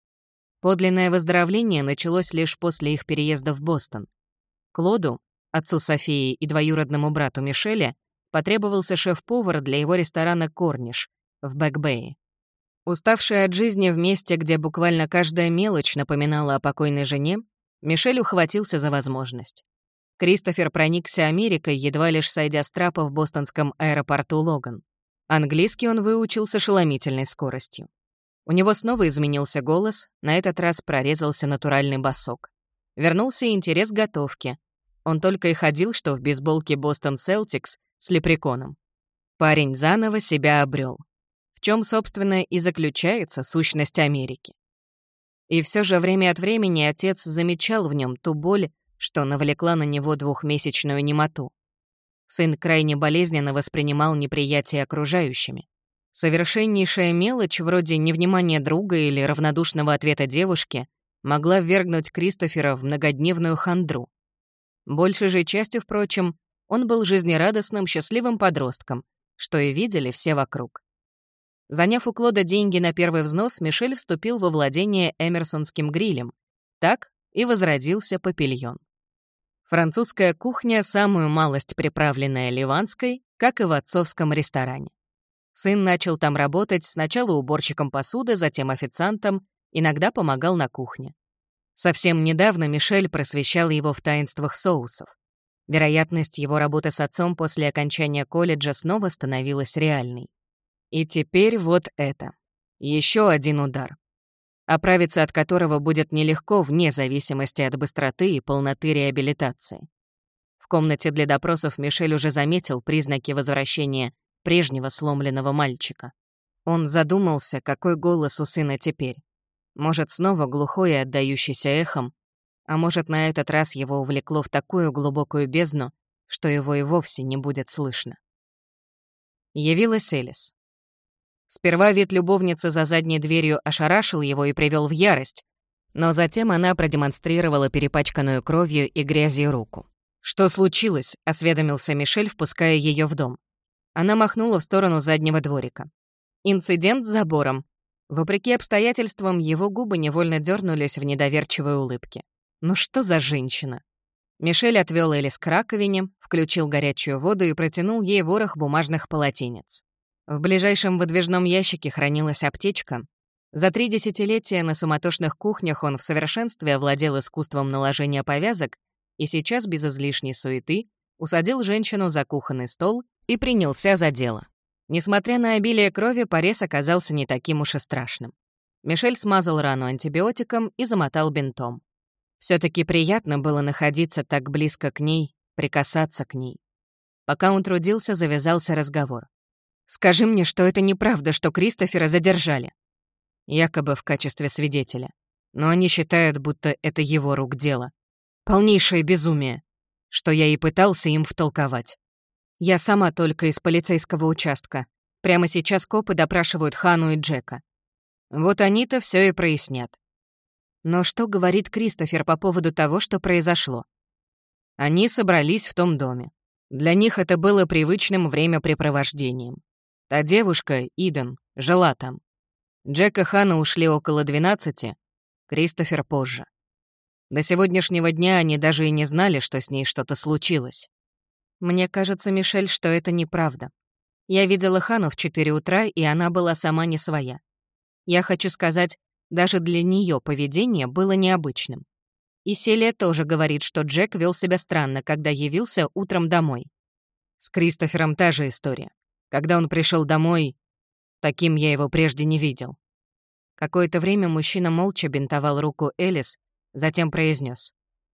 Подлинное выздоровление началось лишь после их переезда в Бостон. Клоду, отцу Софии и двоюродному брату Мишеля, потребовался шеф-повар для его ресторана «Корниш» в Бэк-Бэе. Уставший от жизни в месте, где буквально каждая мелочь напоминала о покойной жене, Мишель ухватился за возможность. Кристофер проникся Америкой, едва лишь сойдя с трапа в бостонском аэропорту Логан. Английский он выучил с ошеломительной скоростью. У него снова изменился голос, на этот раз прорезался натуральный басок. Вернулся интерес к готовке. Он только и ходил, что в бейсболке Бостон Селтикс с лепреконом. Парень заново себя обрел. В чем, собственно, и заключается сущность Америки. И все же время от времени отец замечал в нем ту боль, что навлекла на него 2-месячную немоту. Сын крайне болезненно воспринимал неприятие окружающими. Совершеннейшая мелочь, вроде невнимания друга или равнодушного ответа девушки, могла ввергнуть Кристофера в многодневную хандру. Большей же частью, впрочем, он был жизнерадостным, счастливым подростком, что и видели все вокруг. Заняв у Клода деньги на первый взнос, Мишель вступил во владение Эмерсонским грилем. Так и возродился Папильон. Французская кухня, самую малость приправленная ливанской, как и в отцовском ресторане. Сын начал там работать сначала уборщиком посуды, затем официантом, иногда помогал на кухне. Совсем недавно Мишель просвещал его в таинствах соусов. Вероятность его работы с отцом после окончания колледжа снова становилась реальной. И теперь вот это. Еще один удар. Оправиться от которого будет нелегко вне зависимости от быстроты и полноты реабилитации. В комнате для допросов Мишель уже заметил признаки возвращения прежнего сломленного мальчика. Он задумался, какой голос у сына теперь. Может, снова глухой и отдающийся эхом, а может, на этот раз его увлекло в такую глубокую бездну, что его и вовсе не будет слышно. Явилась Элис. Сперва вид любовницы за задней дверью ошарашил его и привел в ярость, но затем она продемонстрировала перепачканную кровью и грязью руку. «Что случилось?» — осведомился Мишель, впуская ее в дом. Она махнула в сторону заднего дворика. «Инцидент с забором. Вопреки обстоятельствам, его губы невольно дернулись в недоверчивой улыбке. Ну что за женщина? Мишель отвел Элис к раковине, включил горячую воду и протянул ей ворох бумажных полотенец. В ближайшем выдвижном ящике хранилась аптечка. За 3 десятилетия на суматошных кухнях он в совершенстве овладел искусством наложения повязок и сейчас без излишней суеты усадил женщину за кухонный стол и принялся за дело. Несмотря на обилие крови, порез оказался не таким уж и страшным. Мишель смазал рану антибиотиком и замотал бинтом. Все-таки приятно было находиться так близко к ней, прикасаться к ней. Пока он трудился, завязался разговор. «Скажи мне, что это неправда, что Кристофера задержали». Якобы в качестве свидетеля. Но они считают, будто это его рук дело. Полнейшее безумие, что я и пытался им втолковать. Я сама только из полицейского участка. Прямо сейчас копы допрашивают Хану и Джека. Вот они-то все и прояснят. Но что говорит Кристофер по поводу того, что произошло? Они собрались в том доме. Для них это было привычным времяпрепровождением. Та девушка, Иден, жила там. Джек и Хана ушли около 12, Кристофер позже. До сегодняшнего дня они даже и не знали, что с ней что-то случилось. Мне кажется, Мишель, что это неправда. Я видела Хану в 4 утра, и она была сама не своя. Я хочу сказать, даже для нее поведение было необычным. И Селия тоже говорит, что Джек вел себя странно, когда явился утром домой. С Кристофером та же история. Когда он пришел домой, таким я его прежде не видел. Какое-то время мужчина молча бинтовал руку Элис, затем произнес: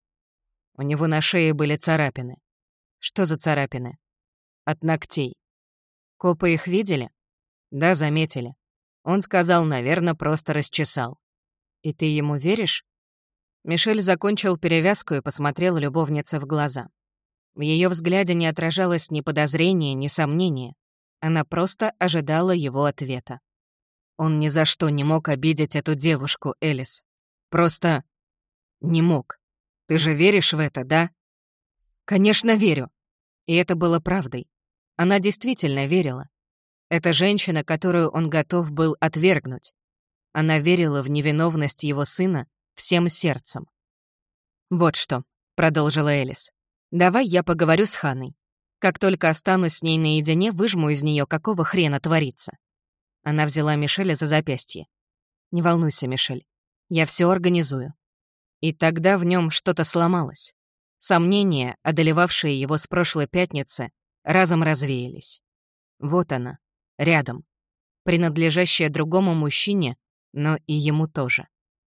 «У него на шее были царапины». «Что за царапины?» «От ногтей». «Копы их видели?» «Да, заметили». Он сказал, наверное, просто расчесал. «И ты ему веришь?» Мишель закончил перевязку и посмотрел любовнице в глаза. В ее взгляде не отражалось ни подозрения, ни сомнения. Она просто ожидала его ответа. Он ни за что не мог обидеть эту девушку, Элис. Просто не мог. Ты же веришь в это, да? Конечно, верю. И это было правдой. Она действительно верила. Это женщина, которую он готов был отвергнуть. Она верила в невиновность его сына всем сердцем. «Вот что», — продолжила Элис. «Давай я поговорю с Ханой. Как только останусь с ней наедине, выжму из нее, какого хрена творится». Она взяла Мишеля за запястье. «Не волнуйся, Мишель. Я все организую». И тогда в нем что-то сломалось. Сомнения, одолевавшие его с прошлой пятницы, разом развеялись. Вот она, рядом, принадлежащая другому мужчине, но и ему тоже.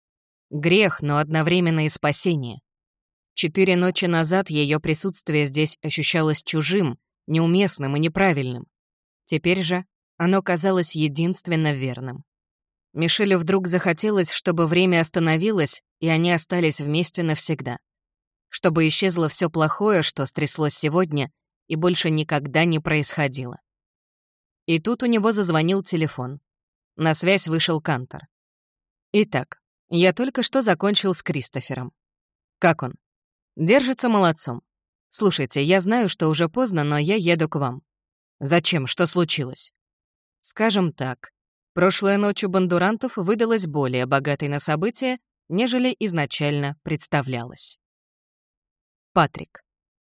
Грех, но одновременно и спасение. 4 ночи назад ее присутствие здесь ощущалось чужим, неуместным и неправильным. Теперь же оно казалось единственно верным. Мишелю вдруг захотелось, чтобы время остановилось, и они остались вместе навсегда. Чтобы исчезло все плохое, что стряслось сегодня, и больше никогда не происходило. И тут у него зазвонил телефон. На связь вышел Кантор. «Итак, я только что закончил с Кристофером. Как он?» «Держится молодцом. Слушайте, я знаю, что уже поздно, но я еду к вам». «Зачем? Что случилось?» «Скажем так, прошлая ночь у бандурантов выдалась более богатой на события, нежели изначально представлялось». Патрик.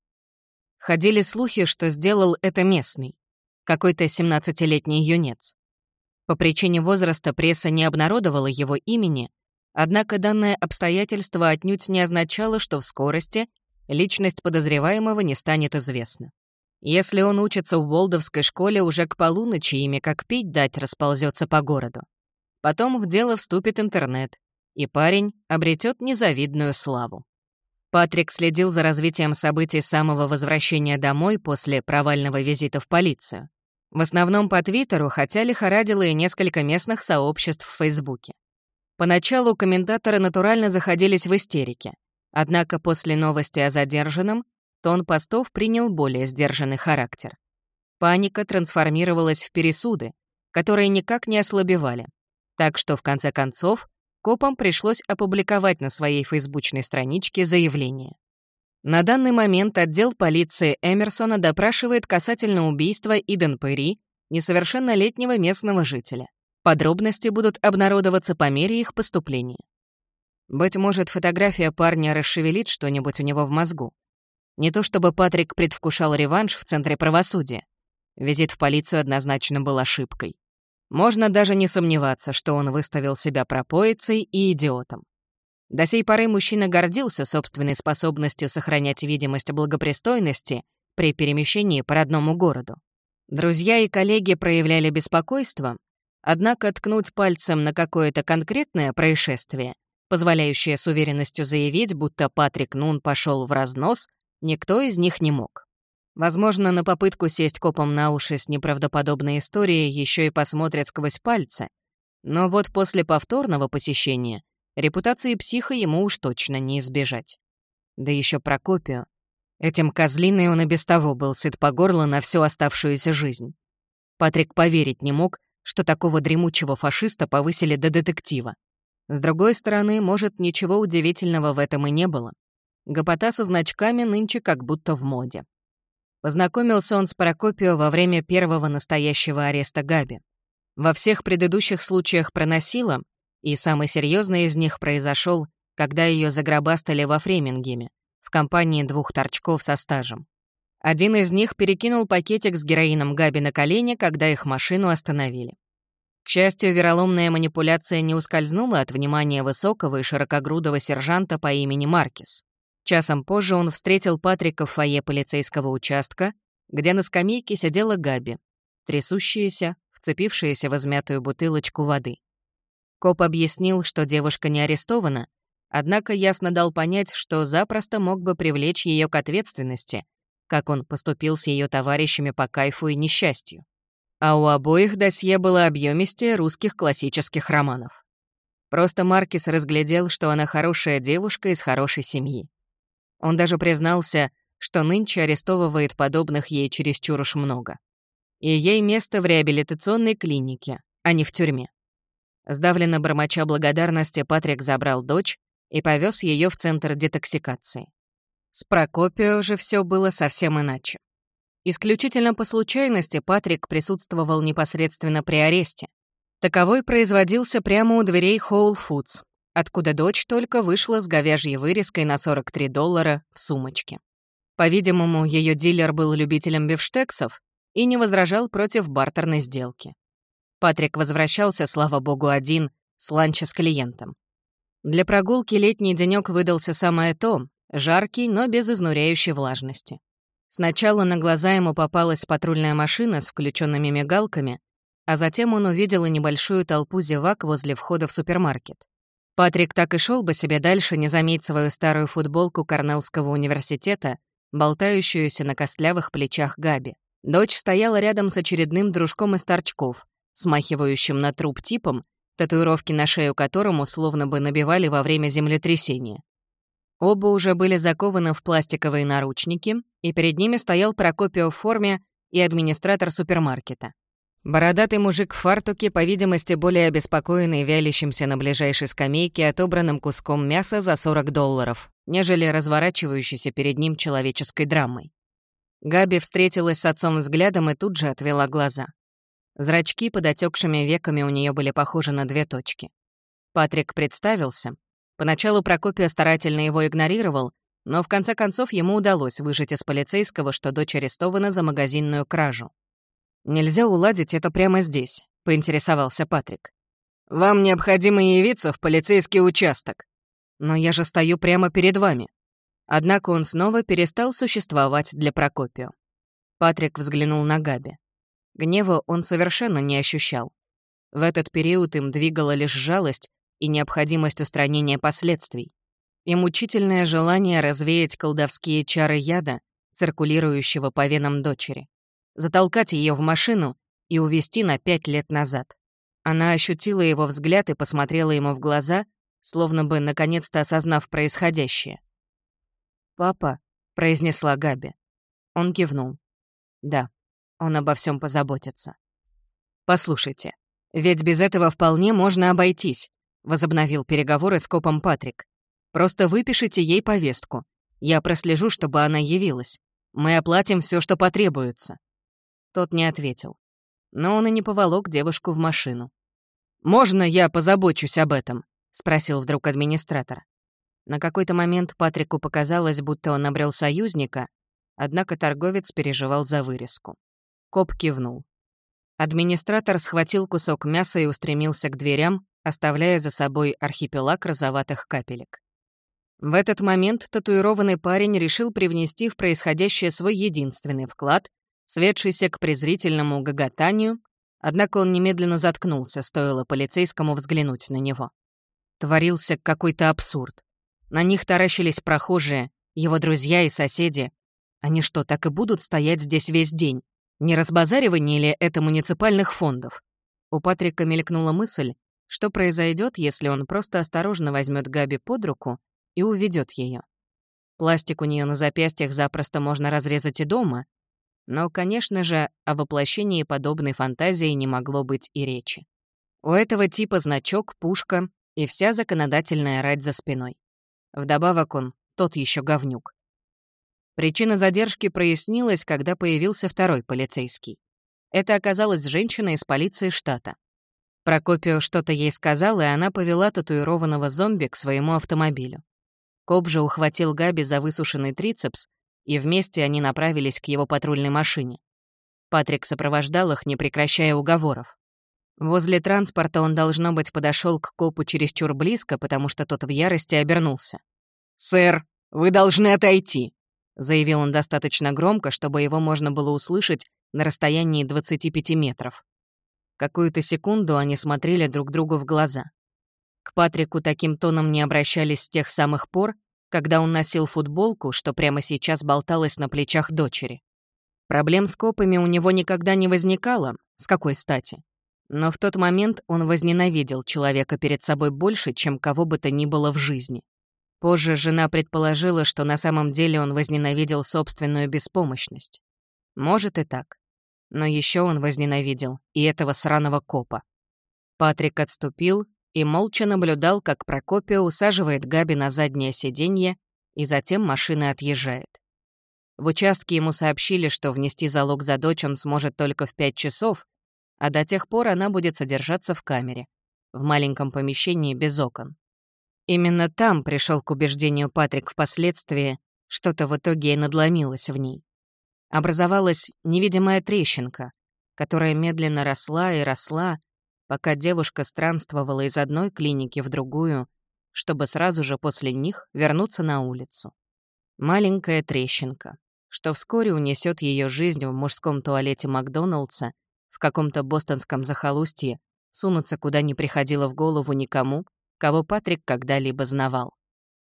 Ходили слухи, что сделал это местный, какой-то 17-летний юнец. По причине возраста пресса не обнародовала его имени, однако данное обстоятельство отнюдь не означало, что в скорости личность подозреваемого не станет известна. Если он учится в Уолдовской школе, уже к полуночи имя как пить дать расползется по городу. Потом в дело вступит интернет, и парень обретет незавидную славу. Патрик следил за развитием событий с самого возвращения домой после провального визита в полицию. В основном по Твиттеру, хотя лихорадило и несколько местных сообществ в Фейсбуке. Поначалу комментаторы натурально заходились в истерике, однако после новости о задержанном тон постов принял более сдержанный характер. Паника трансформировалась в пересуды, которые никак не ослабевали, так что, в конце концов, копам пришлось опубликовать на своей фейсбучной страничке заявление. На данный момент отдел полиции Эмерсона допрашивает касательно убийства Иден Перри, несовершеннолетнего местного жителя. Подробности будут обнародоваться по мере их поступления. Быть может, фотография парня расшевелит что-нибудь у него в мозгу. Не то чтобы Патрик предвкушал реванш в Центре правосудия. Визит в полицию однозначно был ошибкой. Можно даже не сомневаться, что он выставил себя пропоицей и идиотом. До сей поры мужчина гордился собственной способностью сохранять видимость благопристойности при перемещении по родному городу. Друзья и коллеги проявляли беспокойство, однако ткнуть пальцем на какое-то конкретное происшествие, позволяющее с уверенностью заявить, будто Патрик Нун пошел в разнос, никто из них не мог. Возможно, на попытку сесть копом на уши с неправдоподобной историей еще и посмотрят сквозь пальцы, но вот после повторного посещения репутации психа ему уж точно не избежать. Да еще Прокопию. Этим козлиной он и без того был сыт по горло на всю оставшуюся жизнь. Патрик поверить не мог, что такого дремучего фашиста повысили до детектива. С другой стороны, может, ничего удивительного в этом и не было. Гопота со значками нынче как будто в моде. Познакомился он с Прокопио во время первого настоящего ареста Габи. Во всех предыдущих случаях проносило, и самый серьезный из них произошел, когда ее загробастали во Фремингеме, в компании 2 торчков со стажем. Один из них перекинул пакетик с героином Габи на колени, когда их машину остановили. К счастью, вероломная манипуляция не ускользнула от внимания высокого и широкогрудого сержанта по имени Маркис. Часом позже он встретил Патрика в фойе полицейского участка, где на скамейке сидела Габи, трясущаяся, вцепившаяся в измятую бутылочку воды. Коп объяснил, что девушка не арестована, однако ясно дал понять, что запросто мог бы привлечь ее к ответственности, как он поступил с ее товарищами по кайфу и несчастью. А у обоих досье было объемистее русских классических романов. Просто Маркис разглядел, что она хорошая девушка из хорошей семьи. Он даже признался, что нынче арестовывает подобных ей чересчур уж много. И ей место в реабилитационной клинике, а не в тюрьме. Сдавленно бормоча благодарности, Патрик забрал дочь и повез ее в центр детоксикации. С Прокопио же все было совсем иначе. Исключительно по случайности Патрик присутствовал непосредственно при аресте. Таковой производился прямо у дверей Whole Foods, откуда дочь только вышла с говяжьей вырезкой на $43 в сумочке. По-видимому, ее дилер был любителем бифштексов и не возражал против бартерной сделки. Патрик возвращался, слава богу, один, с ланча с клиентом. Для прогулки летний денёк выдался самое то, жаркий, но без изнуряющей влажности. Сначала на глаза ему попалась патрульная машина с включенными мигалками, а затем он увидел и небольшую толпу зевак возле входа в супермаркет. Патрик так и шел бы себе дальше, не заметь свою старую футболку Корнеллского университета, болтающуюся на костлявых плечах Габи. Дочь стояла рядом с очередным дружком из торчков, смахивающим на труп типом, татуировки на шею которому словно бы набивали во время землетрясения. Оба уже были закованы в пластиковые наручники, и перед ними стоял Прокопио в форме и администратор супермаркета. Бородатый мужик в фартуке, по видимости, более обеспокоенный вялящимся на ближайшей скамейке отобранным куском мяса за $40, нежели разворачивающейся перед ним человеческой драмой. Габи встретилась с отцом взглядом и тут же отвела глаза. Зрачки под отекшими веками у нее были похожи на 2 точки. Патрик представился. Поначалу Прокопио старательно его игнорировал, но в конце концов ему удалось выжать из полицейского, что дочь арестована за магазинную кражу. «Нельзя уладить это прямо здесь», — поинтересовался Патрик. «Вам необходимо явиться в полицейский участок. Но я же стою прямо перед вами». Однако он снова перестал существовать для Прокопио. Патрик взглянул на Габи. Гнева он совершенно не ощущал. В этот период им двигала лишь жалость и необходимость устранения последствий. И мучительное желание развеять колдовские чары яда, циркулирующего по венам дочери. Затолкать ее в машину и увезти на 5 лет назад. Она ощутила его взгляд и посмотрела ему в глаза, словно бы наконец-то осознав происходящее. «Папа», — произнесла Габи. Он кивнул. «Да, он обо всем позаботится». «Послушайте, ведь без этого вполне можно обойтись», — возобновил переговоры с копом Патрик. «Просто выпишите ей повестку. Я прослежу, чтобы она явилась. Мы оплатим все, что потребуется». Тот не ответил. Но он и не поволок девушку в машину. «Можно я позабочусь об этом?» — спросил вдруг администратор. На какой-то момент Патрику показалось, будто он обрел союзника, однако торговец переживал за вырезку. Коп кивнул. Администратор схватил кусок мяса и устремился к дверям, оставляя за собой архипелаг розоватых капелек. В этот момент татуированный парень решил привнести в происходящее свой единственный вклад, сведшийся к презрительному гоготанию, однако он немедленно заткнулся, стоило полицейскому взглянуть на него. Творился какой-то абсурд. На них таращились прохожие, его друзья и соседи. Они что, так и будут стоять здесь весь день? Не разбазаривание ли это муниципальных фондов? У Патрика мелькнула мысль, что произойдет, если он просто осторожно возьмет Габи под руку и уведет ее. Пластик у нее на запястьях запросто можно разрезать и дома, но, конечно же, о воплощении подобной фантазии не могло быть и речи. У этого типа значок, пушка и вся законодательная рать за спиной. Вдобавок он тот еще говнюк. Причина задержки прояснилась, когда появился второй полицейский. Это оказалась женщина из полиции штата. Прокопио что-то ей сказал, и она повела татуированного зомби к своему автомобилю. Коп же ухватил Габи за высушенный трицепс, и вместе они направились к его патрульной машине. Патрик сопровождал их, не прекращая уговоров. Возле транспорта он, должно быть, подошел к копу чересчур близко, потому что тот в ярости обернулся. «Сэр, вы должны отойти», — заявил он достаточно громко, чтобы его можно было услышать на расстоянии 25 метров. Какую-то секунду они смотрели друг другу в глаза. К Патрику таким тоном не обращались с тех самых пор, когда он носил футболку, что прямо сейчас болталась на плечах дочери. Проблем с копами у него никогда не возникало, с какой стати. Но в тот момент он возненавидел человека перед собой больше, чем кого бы то ни было в жизни. Позже жена предположила, что на самом деле он возненавидел собственную беспомощность. Может и так. Но еще он возненавидел и этого сраного копа. Патрик отступил и молча наблюдал, как Прокопио усаживает Габи на заднее сиденье, и затем машина отъезжает. В участке ему сообщили, что внести залог за дочь он сможет только в 5 часов, а до тех пор она будет содержаться в камере, в маленьком помещении без окон. Именно там пришел к убеждению Патрик впоследствии, что-то в итоге и надломилось в ней. Образовалась невидимая трещинка, которая медленно росла и росла, пока девушка странствовала из одной клиники в другую, чтобы сразу же после них вернуться на улицу. Маленькая трещинка, что вскоре унесет ее жизнь в мужском туалете Макдоналдса, в каком-то бостонском захолустье, сунуться куда не приходило в голову никому, кого Патрик когда-либо знавал.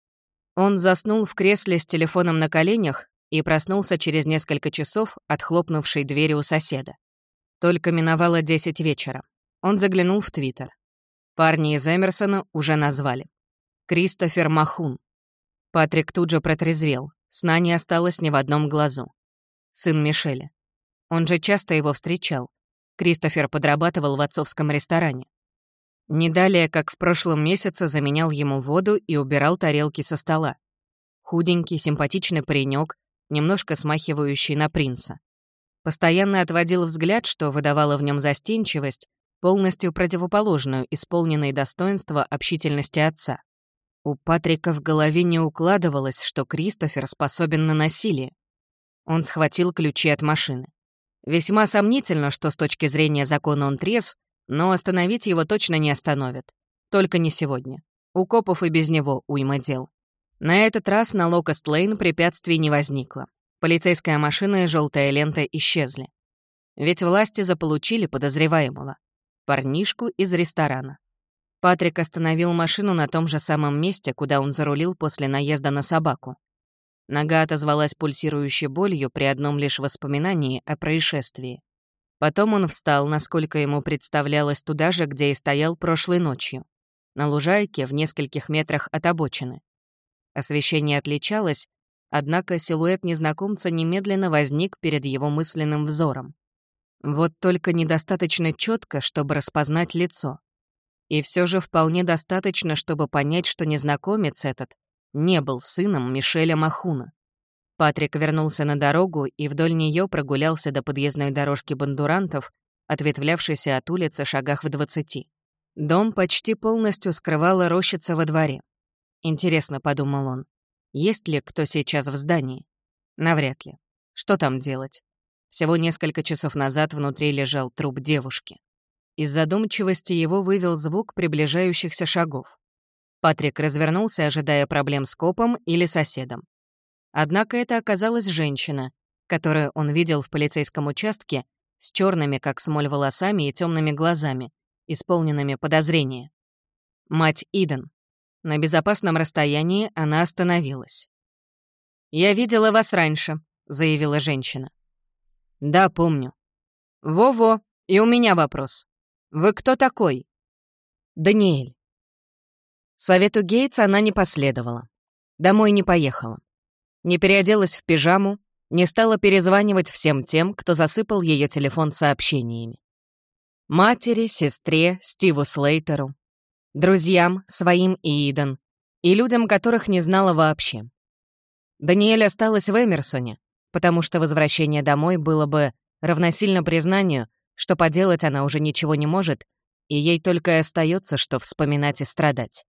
Он заснул в кресле с телефоном на коленях и проснулся через несколько часов от хлопнувшей двери у соседа. Только миновало 10 вечера. Он заглянул в Твиттер. Парни из Эмерсона уже назвали. Кристофер Махун. Патрик тут же протрезвел. Сна не осталось ни в одном глазу. Сын Мишеля. Он же часто его встречал. Кристофер подрабатывал в отцовском ресторане. Не далее, как в прошлом месяце, заменял ему воду и убирал тарелки со стола. Худенький, симпатичный паренек, немножко смахивающий на принца. Постоянно отводил взгляд, что выдавало в нем застенчивость, полностью противоположную исполненной достоинства общительности отца. У Патрика в голове не укладывалось, что Кристофер способен на насилие. Он схватил ключи от машины. Весьма сомнительно, что с точки зрения закона он трезв, но остановить его точно не остановят. Только не сегодня. У копов и без него уйма дел. На этот раз на Локост-Лейн препятствий не возникло. Полицейская машина и желтая лента исчезли. Ведь власти заполучили подозреваемого. Парнишку из ресторана. Патрик остановил машину на том же самом месте, куда он зарулил после наезда на собаку. Нога отозвалась пульсирующей болью при одном лишь воспоминании о происшествии. Потом он встал, насколько ему представлялось, туда же, где и стоял прошлой ночью, на лужайке в нескольких метрах от обочины. Освещение отличалось, однако силуэт незнакомца немедленно возник перед его мысленным взором. Вот только недостаточно четко, чтобы распознать лицо. И все же вполне достаточно, чтобы понять, что незнакомец этот не был сыном Мишеля Махуна. Патрик вернулся на дорогу и вдоль нее прогулялся до подъездной дорожки бандурантов, ответвлявшейся от улицы шагах в 20. Дом почти полностью скрывала рощица во дворе. Интересно, подумал он, есть ли кто сейчас в здании? Навряд ли. Что там делать? Всего несколько часов назад внутри лежал труп девушки. Из задумчивости его вывел звук приближающихся шагов. Патрик развернулся, ожидая проблем с копом или соседом. Однако это оказалась женщина, которую он видел в полицейском участке с черными, как смоль, волосами и темными глазами, исполненными подозрения. Мать Иден. На безопасном расстоянии она остановилась. «Я видела вас раньше», — заявила женщина. «Да, помню». «Во-во, и у меня вопрос. Вы кто такой?» «Даниэль». Совету Гейтса она не последовала. Домой не поехала. Не переоделась в пижаму, не стала перезванивать всем тем, кто засыпал ее телефон сообщениями. Матери, сестре, Стиву Слейтеру, друзьям, своим и Иден, и людям, которых не знала вообще. Даниэль осталась в Эмерсоне, потому что возвращение домой было бы равносильно признанию, что поделать она уже ничего не может, и ей только и остается, что вспоминать и страдать.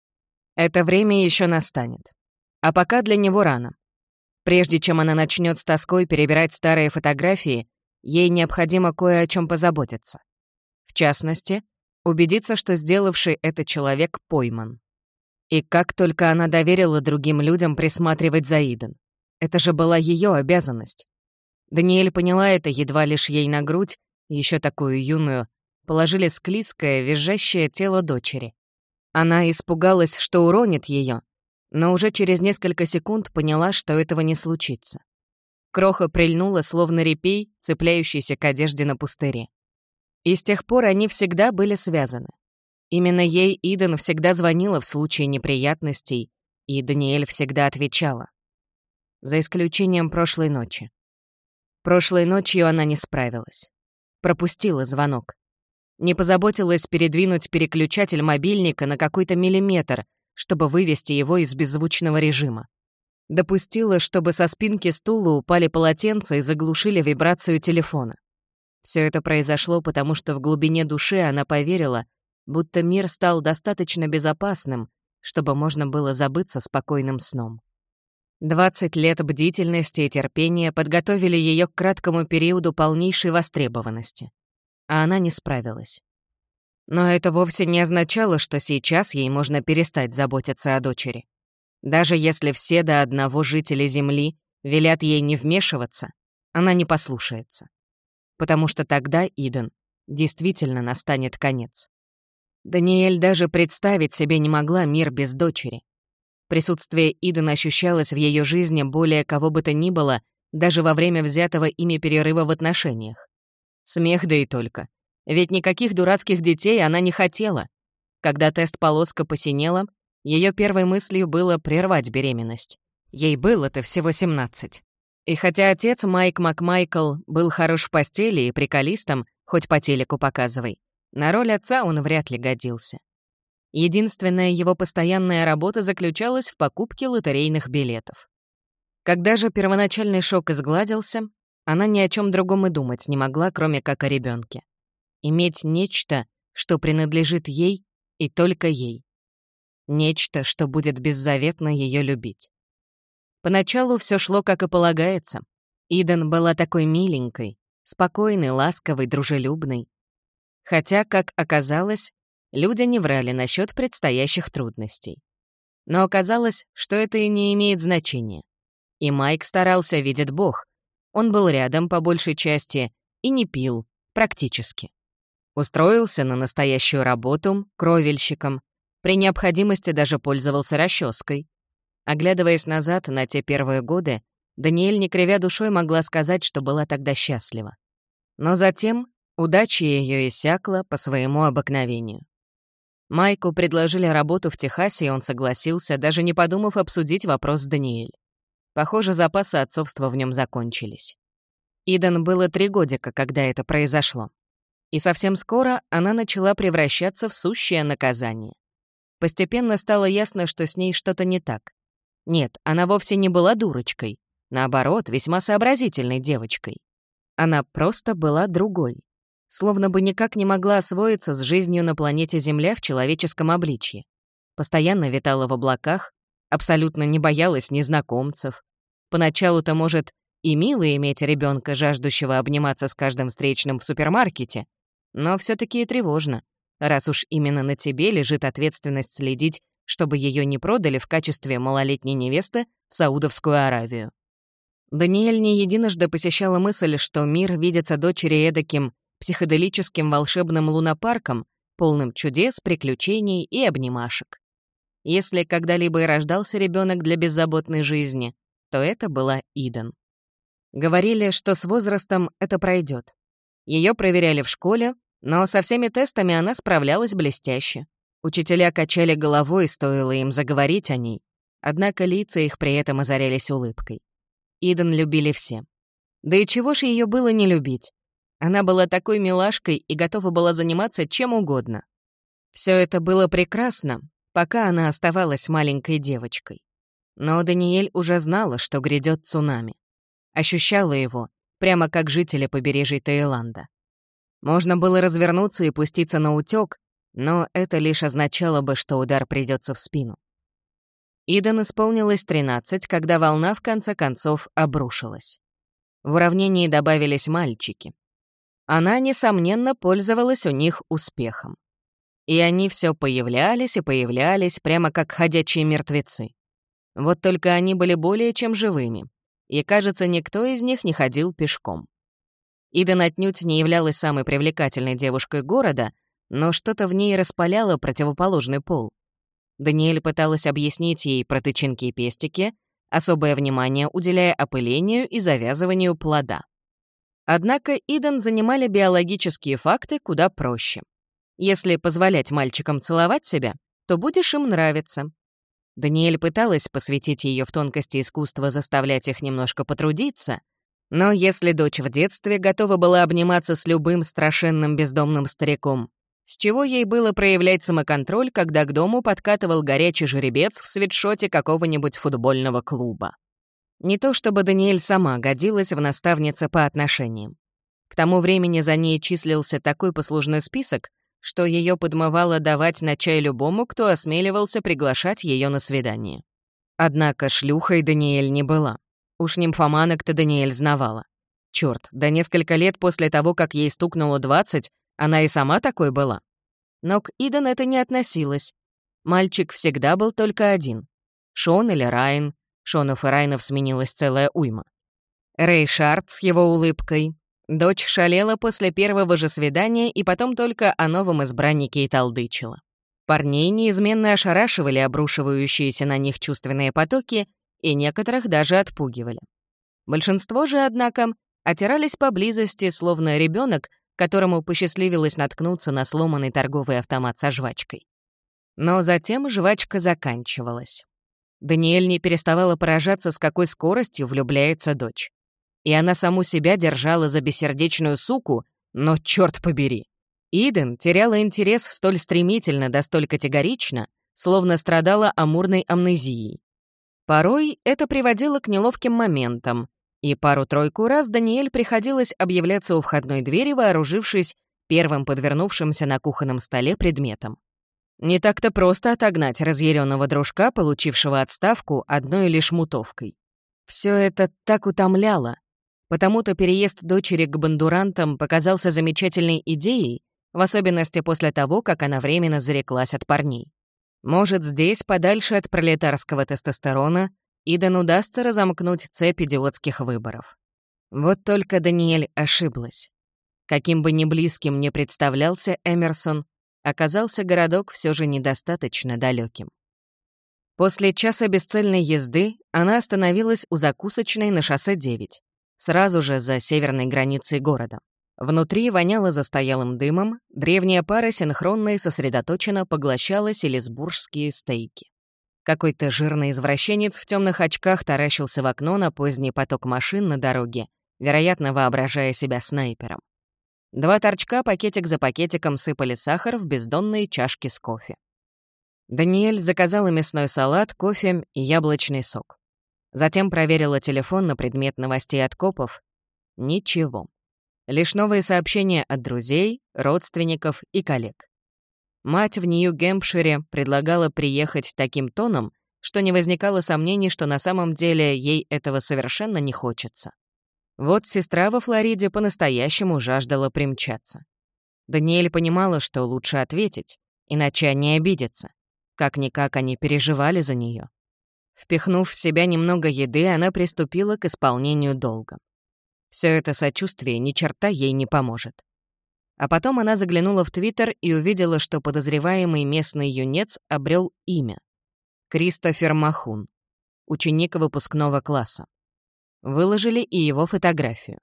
Это время еще настанет. А пока для него рано. Прежде чем она начнет с тоской перебирать старые фотографии, ей необходимо кое о чем позаботиться. В частности, убедиться, что сделавший это человек пойман. И как только она доверила другим людям присматривать за Иден. Это же была ее обязанность. Даниэль поняла это едва лишь ей на грудь, еще такую юную, положили склизкое, визжащее тело дочери. Она испугалась, что уронит ее, но уже через несколько секунд поняла, что этого не случится. Кроха прильнула, словно репей, цепляющийся к одежде на пустыре. И с тех пор они всегда были связаны. Именно ей Иден всегда звонила в случае неприятностей, и Даниэль всегда отвечала. За исключением прошлой ночи. Прошлой ночью она не справилась. Пропустила звонок. Не позаботилась передвинуть переключатель мобильника на какой-то миллиметр, чтобы вывести его из беззвучного режима. Допустила, чтобы со спинки стула упали полотенца и заглушили вибрацию телефона. Все это произошло, потому что в глубине души она поверила, будто мир стал достаточно безопасным, чтобы можно было забыться спокойным сном. 20 лет бдительности и терпения подготовили ее к краткому периоду полнейшей востребованности. А она не справилась. Но это вовсе не означало, что сейчас ей можно перестать заботиться о дочери. Даже если все до одного жители Земли велят ей не вмешиваться, она не послушается. Потому что тогда, Иден, действительно настанет конец. Даниэль даже представить себе не могла мир без дочери. Присутствие Иден ощущалось в ее жизни более кого бы то ни было, даже во время взятого ими перерыва в отношениях. Смех да и только. Ведь никаких дурацких детей она не хотела. Когда тест-полоска посинела, ее первой мыслью было прервать беременность. Ей было-то всего 17. И хотя отец Майк Макмайкл был хорош в постели и приколистом, хоть по телеку показывай, на роль отца он вряд ли годился. Единственная его постоянная работа заключалась в покупке лотерейных билетов. Когда же первоначальный шок изгладился, она ни о чем другом и думать не могла, кроме как о ребенке. Иметь нечто, что принадлежит ей и только ей. Нечто, что будет беззаветно ее любить. Поначалу все шло, как и полагается. Иден была такой миленькой, спокойной, ласковой, дружелюбной. Хотя, как оказалось, люди не врали насчет предстоящих трудностей. Но оказалось, что это и не имеет значения. И Майк старался, видит Бог. Он был рядом по большей части и не пил, практически. Устроился на настоящую работу кровельщиком, при необходимости даже пользовался расческой. Оглядываясь назад на те первые годы, Даниэль, не кривя душой, могла сказать, что была тогда счастлива. Но затем удача ее иссякла по своему обыкновению. Майку предложили работу в Техасе, и он согласился, даже не подумав обсудить вопрос с Даниэль. Похоже, запасы отцовства в нем закончились. Иден было 3 годика, когда это произошло. И совсем скоро она начала превращаться в сущее наказание. Постепенно стало ясно, что с ней что-то не так. Нет, она вовсе не была дурочкой. Наоборот, весьма сообразительной девочкой. Она просто была другой. словно бы никак не могла освоиться с жизнью на планете Земля в человеческом обличье. Постоянно витала в облаках, абсолютно не боялась незнакомцев. Поначалу-то, может, и мило иметь ребенка, жаждущего обниматься с каждым встречным в супермаркете, но все таки и тревожно, раз уж именно на тебе лежит ответственность следить, чтобы ее не продали в качестве малолетней невесты в Саудовскую Аравию. Даниэль не единожды посещала мысль, что мир видится дочери эдаким психоделическим волшебным лунопарком, полным чудес, приключений и обнимашек. Если когда-либо и рождался ребенок для беззаботной жизни, то это была Иден. Говорили, что с возрастом это пройдет. Ее проверяли в школе, но со всеми тестами она справлялась блестяще. Учителя качали головой, стоило им заговорить о ней, однако лица их при этом озарялись улыбкой. Иден любили все. Да и чего ж ее было не любить? Она была такой милашкой и готова была заниматься чем угодно. Все это было прекрасно, пока она оставалась маленькой девочкой. Но Даниэль уже знала, что грядет цунами. Ощущала его, прямо как жители побережья Таиланда. Можно было развернуться и пуститься на утёк, но это лишь означало бы, что удар придется в спину. Иден исполнилось 13, когда волна в конце концов обрушилась. В уравнении добавились мальчики. Она, несомненно, пользовалась у них успехом. И они все появлялись и появлялись, прямо как ходячие мертвецы. Вот только они были более чем живыми, и, кажется, никто из них не ходил пешком. Иден отнюдь не являлась самой привлекательной девушкой города, но что-то в ней распаляло противоположный пол. Даниэль пыталась объяснить ей про тычинки и пестики, особое внимание уделяя опылению и завязыванию плода. Однако Иден занимали биологические факты куда проще. Если позволять мальчикам целовать себя, то будешь им нравиться. Даниэль пыталась посвятить ее в тонкости искусства заставлять их немножко потрудиться, но если дочь в детстве готова была обниматься с любым страшенным бездомным стариком, с чего ей было проявлять самоконтроль, когда к дому подкатывал горячий жеребец в свитшоте какого-нибудь футбольного клуба? Не то чтобы Даниэль сама годилась в наставнице по отношениям. К тому времени за ней числился такой послужной список, что ее подмывало давать на чай любому, кто осмеливался приглашать ее на свидание. Однако шлюхой Даниэль не была. Уж нимфоманок-то Даниэль знавала. Чёрт, да несколько лет после того, как ей стукнуло 20, она и сама такой была. Но к Иден это не относилось. Мальчик всегда был только один. Шон или Райан. Шонов и Райнов сменилась целая уйма. Рэй Шарт с его улыбкой. Дочь шалела после первого же свидания и потом только о новом избраннике и толдычила. Парней неизменно ошарашивали обрушивающиеся на них чувственные потоки и некоторых даже отпугивали. Большинство же, однако, отирались поблизости, словно ребенок, которому посчастливилось наткнуться на сломанный торговый автомат со жвачкой. Но затем жвачка заканчивалась. Даниэль не переставала поражаться, с какой скоростью влюбляется дочь. И она саму себя держала за бессердечную суку, но чёрт побери. Иден теряла интерес столь стремительно да столь категорично, словно страдала амурной амнезией. Порой это приводило к неловким моментам, и пару-тройку раз Даниэль приходилось объявляться у входной двери, вооружившись первым подвернувшимся на кухонном столе предметом. Не так-то просто отогнать разъяренного дружка, получившего отставку одной лишь мутовкой. Все это так утомляло. Потому-то переезд дочери к бандурантам показался замечательной идеей, в особенности после того, как она временно зареклась от парней. Может, здесь, подальше от пролетарского тестостерона, Иден удастся разомкнуть цепь идиотских выборов. Вот только Даниэль ошиблась. Каким бы ни близким ни представлялся Эмерсон, оказался городок все же недостаточно далеким. После часа бесцельной езды она остановилась у закусочной на шоссе 9, сразу же за северной границей города. Внутри воняло застоялым дымом, древняя пара синхронно и сосредоточенно поглощала селисбургские стейки. Какой-то жирный извращенец в темных очках таращился в окно на поздний поток машин на дороге, вероятно, воображая себя снайпером. Два торчка пакетик за пакетиком сыпали сахар в бездонные чашки с кофе. Даниэль заказала мясной салат, кофе и яблочный сок. Затем проверила телефон на предмет новостей от копов. Ничего. Лишь новые сообщения от друзей, родственников и коллег. Мать в Нью-Гэмпшире предлагала приехать таким тоном, что не возникало сомнений, что на самом деле ей этого совершенно не хочется. Вот сестра во Флориде по-настоящему жаждала примчаться. Даниэль понимала, что лучше ответить, иначе они обидятся. Как-никак они переживали за нее. Впихнув в себя немного еды, она приступила к исполнению долга. Все это сочувствие ни черта ей не поможет. А потом она заглянула в Твиттер и увидела, что подозреваемый местный юнец обрел имя — Кристофер Махун, ученик выпускного класса. Выложили и его фотографию.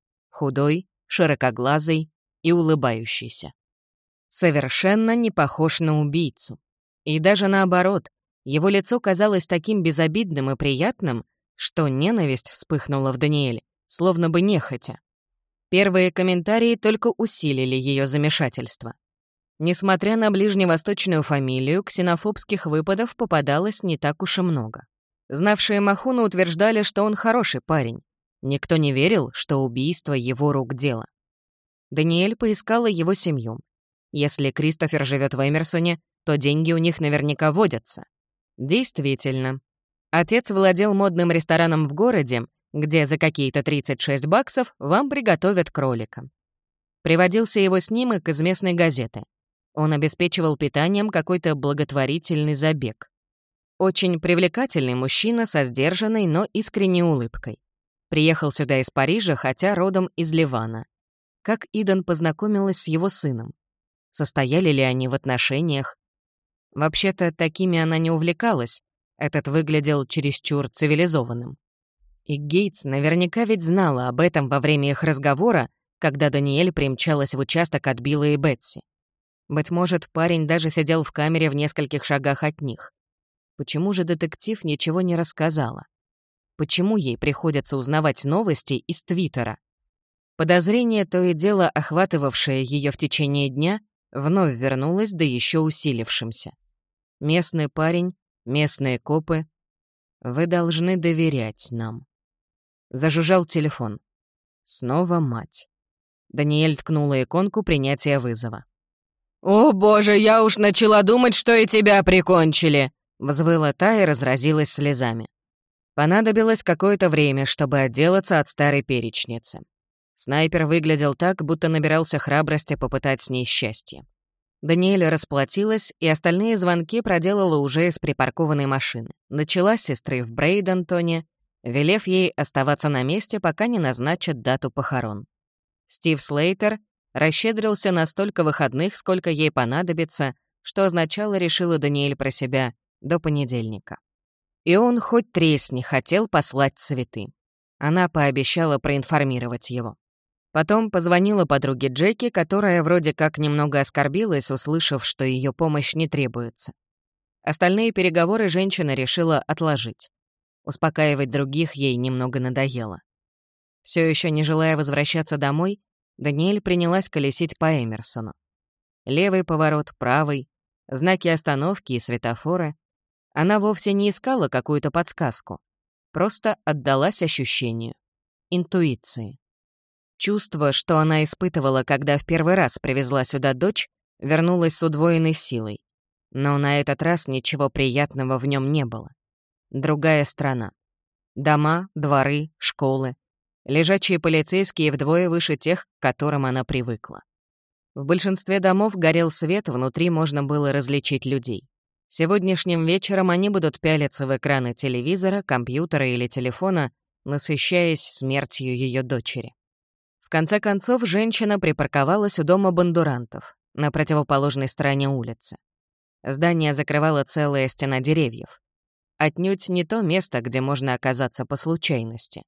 Худой, широкоглазый и улыбающийся. Совершенно не похож на убийцу. И даже наоборот, его лицо казалось таким безобидным и приятным, что ненависть вспыхнула в Даниэле, словно бы нехотя. Первые комментарии только усилили ее замешательство. Несмотря на ближневосточную фамилию, ксенофобских выпадов попадалось не так уж и много. Знавшие Махуна утверждали, что он хороший парень. Никто не верил, что убийство его рук дело. Даниэль поискала его семью. Если Кристофер живет в Эмерсоне, то деньги у них наверняка водятся. Действительно. Отец владел модным рестораном в городе, где за какие-то $36 вам приготовят кролика. Приводился его снимок из местной газеты. Он обеспечивал питанием какой-то благотворительный забег. Очень привлекательный мужчина со сдержанной, но искренней улыбкой. Приехал сюда из Парижа, хотя родом из Ливана. Как Иден познакомилась с его сыном? Состояли ли они в отношениях? Вообще-то, такими она не увлекалась. Этот выглядел чересчур цивилизованным. И Гейтс наверняка ведь знала об этом во время их разговора, когда Даниэль примчалась в участок от Билла и Бетси. Быть может, парень даже сидел в камере в нескольких шагах от них. Почему же детектив ничего не рассказала? Почему ей приходится узнавать новости из Твиттера? Подозрение, то и дело охватывавшее ее в течение дня, вновь вернулось, да еще усилившимся. Местный парень, местные копы. Вы должны доверять нам. Зажужжал телефон. Снова мать. Даниэль ткнула иконку принятия вызова. «О, боже, я уж начала думать, что и тебя прикончили!» Взвыла та и разразилась слезами. Понадобилось какое-то время, чтобы отделаться от старой перечницы. Снайпер выглядел так, будто набирался храбрости попытать с ней счастье. Даниэль расплатилась, и остальные звонки проделала уже из припаркованной машины. Начала с сестры в Брейдентоне, велев ей оставаться на месте, пока не назначат дату похорон. Стив Слейтер расщедрился на столько выходных, сколько ей понадобится, что означало, решила Даниэль про себя, до понедельника. И он хоть тресни хотел послать цветы. Она пообещала проинформировать его. Потом позвонила подруге Джеки, которая вроде как немного оскорбилась, услышав, что ее помощь не требуется. Остальные переговоры женщина решила отложить. Успокаивать других ей немного надоело. Все еще не желая возвращаться домой, Даниэль принялась колесить по Эмерсону. Левый поворот, правый, знаки остановки и светофоры. Она вовсе не искала какую-то подсказку, просто отдалась ощущению, интуиции. Чувство, что она испытывала, когда в первый раз привезла сюда дочь, вернулось с удвоенной силой. Но на этот раз ничего приятного в нем не было. Другая страна. Дома, дворы, школы. Лежачие полицейские вдвое выше тех, к которым она привыкла. В большинстве домов горел свет, внутри можно было различить людей. Сегодняшним вечером они будут пялиться в экраны телевизора, компьютера или телефона, насыщаясь смертью ее дочери. В конце концов, женщина припарковалась у дома Бондурантов, на противоположной стороне улицы. Здание закрывала целая стена деревьев. Отнюдь не то место, где можно оказаться по случайности.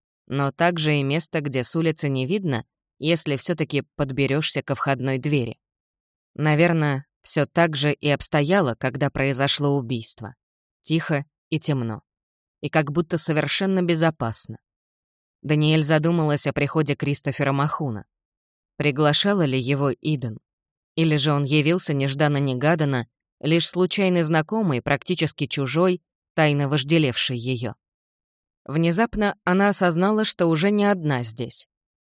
Но также и место, где с улицы не видно, если все-таки подберешься ко входной двери. Наверное, все так же и обстояло, когда произошло убийство. Тихо и темно. И как будто совершенно безопасно. Даниэль задумалась о приходе Кристофера Махуна. Приглашала ли его Иден? Или же он явился нежданно-негаданно, лишь случайный знакомый, практически чужой, тайно вожделевший ее? Внезапно она осознала, что уже не одна здесь.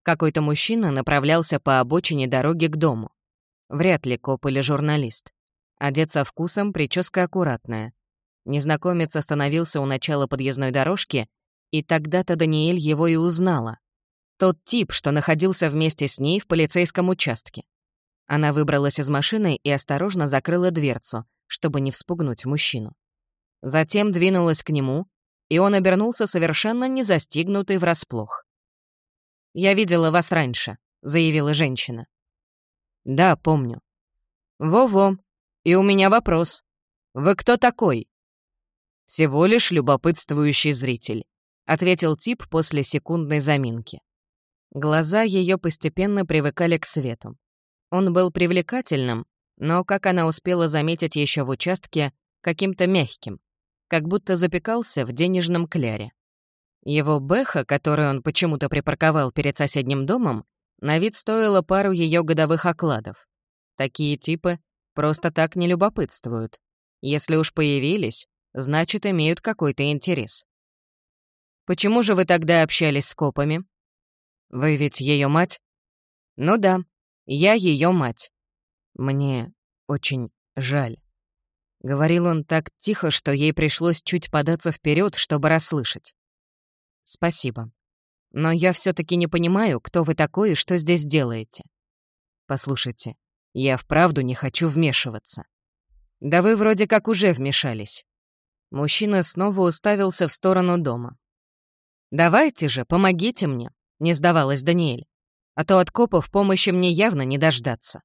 Какой-то мужчина направлялся по обочине дороги к дому. Вряд ли коп или журналист. Одет со вкусом, прическа аккуратная. Незнакомец остановился у начала подъездной дорожки, и тогда-то Даниэль его и узнала. Тот тип, что находился вместе с ней в полицейском участке. Она выбралась из машины и осторожно закрыла дверцу, чтобы не вспугнуть мужчину. Затем двинулась к нему, и он обернулся совершенно не застигнутый врасплох. «Я видела вас раньше», — заявила женщина. «Да, помню». «Во-во, и у меня вопрос. Вы кто такой?» «Всего лишь любопытствующий зритель», — ответил тип после секундной заминки. Глаза ее постепенно привыкали к свету. Он был привлекательным, но, как она успела заметить еще в участке, каким-то мягким, как будто запекался в денежном кляре. Его бэха, которую он почему-то припарковал перед соседним домом, на вид стоила пару ее годовых окладов. Такие типы просто так не любопытствуют. Если уж появились, значит, имеют какой-то интерес. «Почему же вы тогда общались с копами?» «Вы ведь ее мать?» «Ну да, я ее мать». «Мне очень жаль». Говорил он так тихо, что ей пришлось чуть податься вперед, чтобы расслышать. «Спасибо. Но я все-таки не понимаю, кто вы такой и что здесь делаете. Послушайте, я вправду не хочу вмешиваться». «Да вы вроде как уже вмешались». Мужчина снова уставился в сторону дома. «Давайте же, помогите мне», — не сдавалась Даниэль. «А то от копов помощи мне явно не дождаться».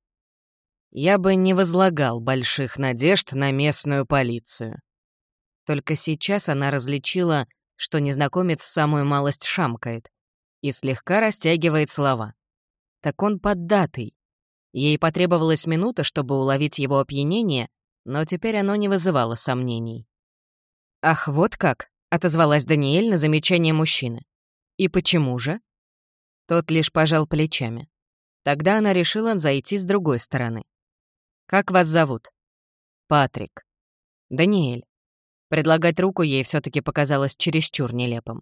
Я бы не возлагал больших надежд на местную полицию. Только сейчас она различила, что незнакомец самую малость шамкает и слегка растягивает слова. Так он поддатый. Ей потребовалась минута, чтобы уловить его опьянение, но теперь оно не вызывало сомнений. «Ах, вот как!» — отозвалась Даниэль на замечание мужчины. «И почему же?» Тот лишь пожал плечами. Тогда она решила зайти с другой стороны. «Как вас зовут?» «Патрик». «Даниэль». Предлагать руку ей все-таки показалось чересчур нелепым.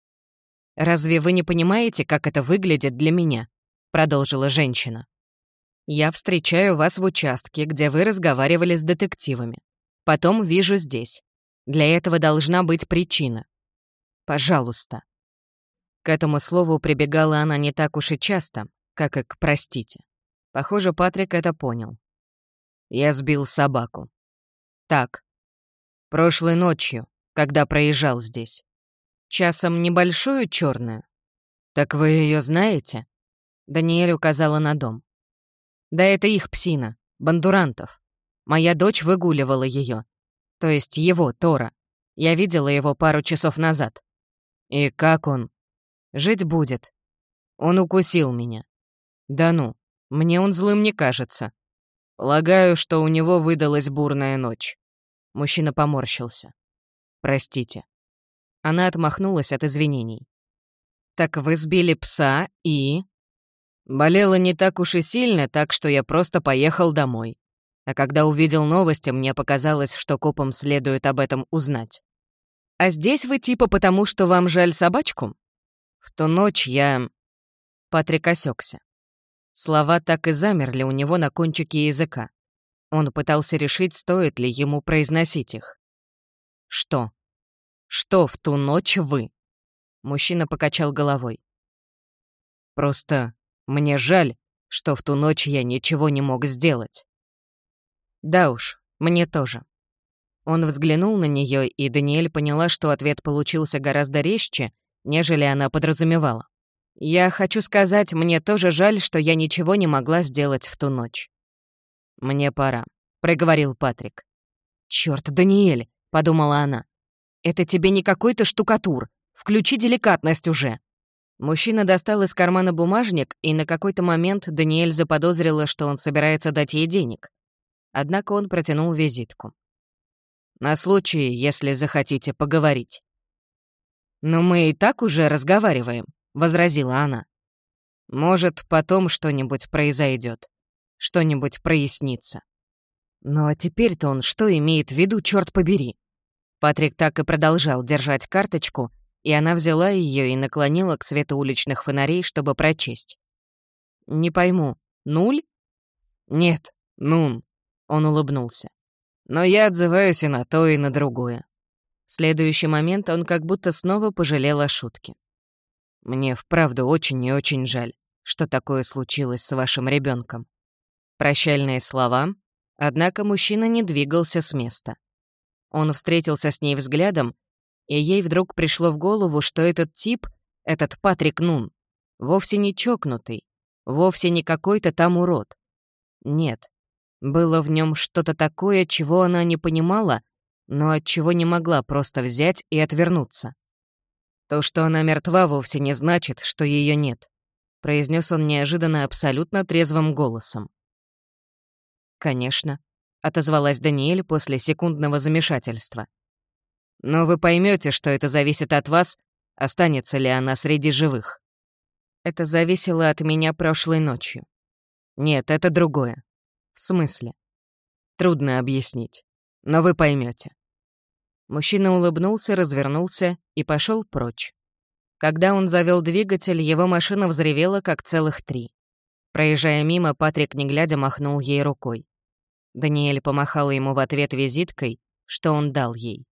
«Разве вы не понимаете, как это выглядит для меня?» — продолжила женщина. «Я встречаю вас в участке, где вы разговаривали с детективами. Потом вижу здесь. Для этого должна быть причина. Пожалуйста». К этому слову прибегала она не так уж и часто, как и к «простите». Похоже, Патрик это понял. «Я сбил собаку». «Так. Прошлой ночью, когда проезжал здесь. Часом небольшую черную. Так вы ее знаете?» Даниэль указала на дом. «Да это их псина, Бандурантов. Моя дочь выгуливала ее. То есть его, Тора. Я видела его пару часов назад». «И как он?» «Жить будет. Он укусил меня». «Да ну, мне он злым не кажется. Полагаю, что у него выдалась бурная ночь». Мужчина поморщился. «Простите». Она отмахнулась от извинений. «Так вы сбили пса и...» «Болело не так уж и сильно, так что я просто поехал домой. А когда увидел новости, мне показалось, что копам следует об этом узнать». «А здесь вы типа потому, что вам жаль собачку?» «В ту ночь я...» Патрик осёкся. Слова так и замерли у него на кончике языка. Он пытался решить, стоит ли ему произносить их. «Что? Что в ту ночь вы?» Мужчина покачал головой. «Просто мне жаль, что в ту ночь я ничего не мог сделать». «Да уж, мне тоже». Он взглянул на нее, и Даниэль поняла, что ответ получился гораздо резче, нежели она подразумевала. «Я хочу сказать, мне тоже жаль, что я ничего не могла сделать в ту ночь». «Мне пора», — проговорил Патрик. «Чёрт, Даниэль», — подумала она. «Это тебе не какой-то штукатур. Включи деликатность уже». Мужчина достал из кармана бумажник, и на какой-то момент Даниэль заподозрила, что он собирается дать ей денег. Однако он протянул визитку. «На случай, если захотите поговорить». «Но мы и так уже разговариваем», — возразила она. «Может, потом что-нибудь произойдет, что-нибудь прояснится». «Ну а теперь-то он что имеет в виду, черт побери?» Патрик так и продолжал держать карточку, и она взяла ее и наклонила к свету уличных фонарей, чтобы прочесть. «Не пойму, нуль?» «Нет, нун», — он улыбнулся. «Но я отзываюсь и на то, и на другое». В следующий момент он как будто снова пожалел о шутке. «Мне вправду очень и очень жаль, что такое случилось с вашим ребенком». Прощальные слова, однако мужчина не двигался с места. Он встретился с ней взглядом, и ей вдруг пришло в голову, что этот тип, этот Патрик Нун, вовсе не чокнутый, вовсе не какой-то там урод. Нет, было в нем что-то такое, чего она не понимала, но от чего не могла просто взять и отвернуться. «То, что она мертва, вовсе не значит, что ее нет», произнес он неожиданно абсолютно трезвым голосом. «Конечно», — отозвалась Даниэль после секундного замешательства. «Но вы поймете, что это зависит от вас, останется ли она среди живых». «Это зависело от меня прошлой ночью». «Нет, это другое». «В смысле?» «Трудно объяснить, но вы поймете». Мужчина улыбнулся, развернулся и пошел прочь. Когда он завел двигатель, его машина взревела, как целых 3. Проезжая мимо, Патрик, не глядя, махнул ей рукой. Даниэль помахала ему в ответ визиткой, что он дал ей.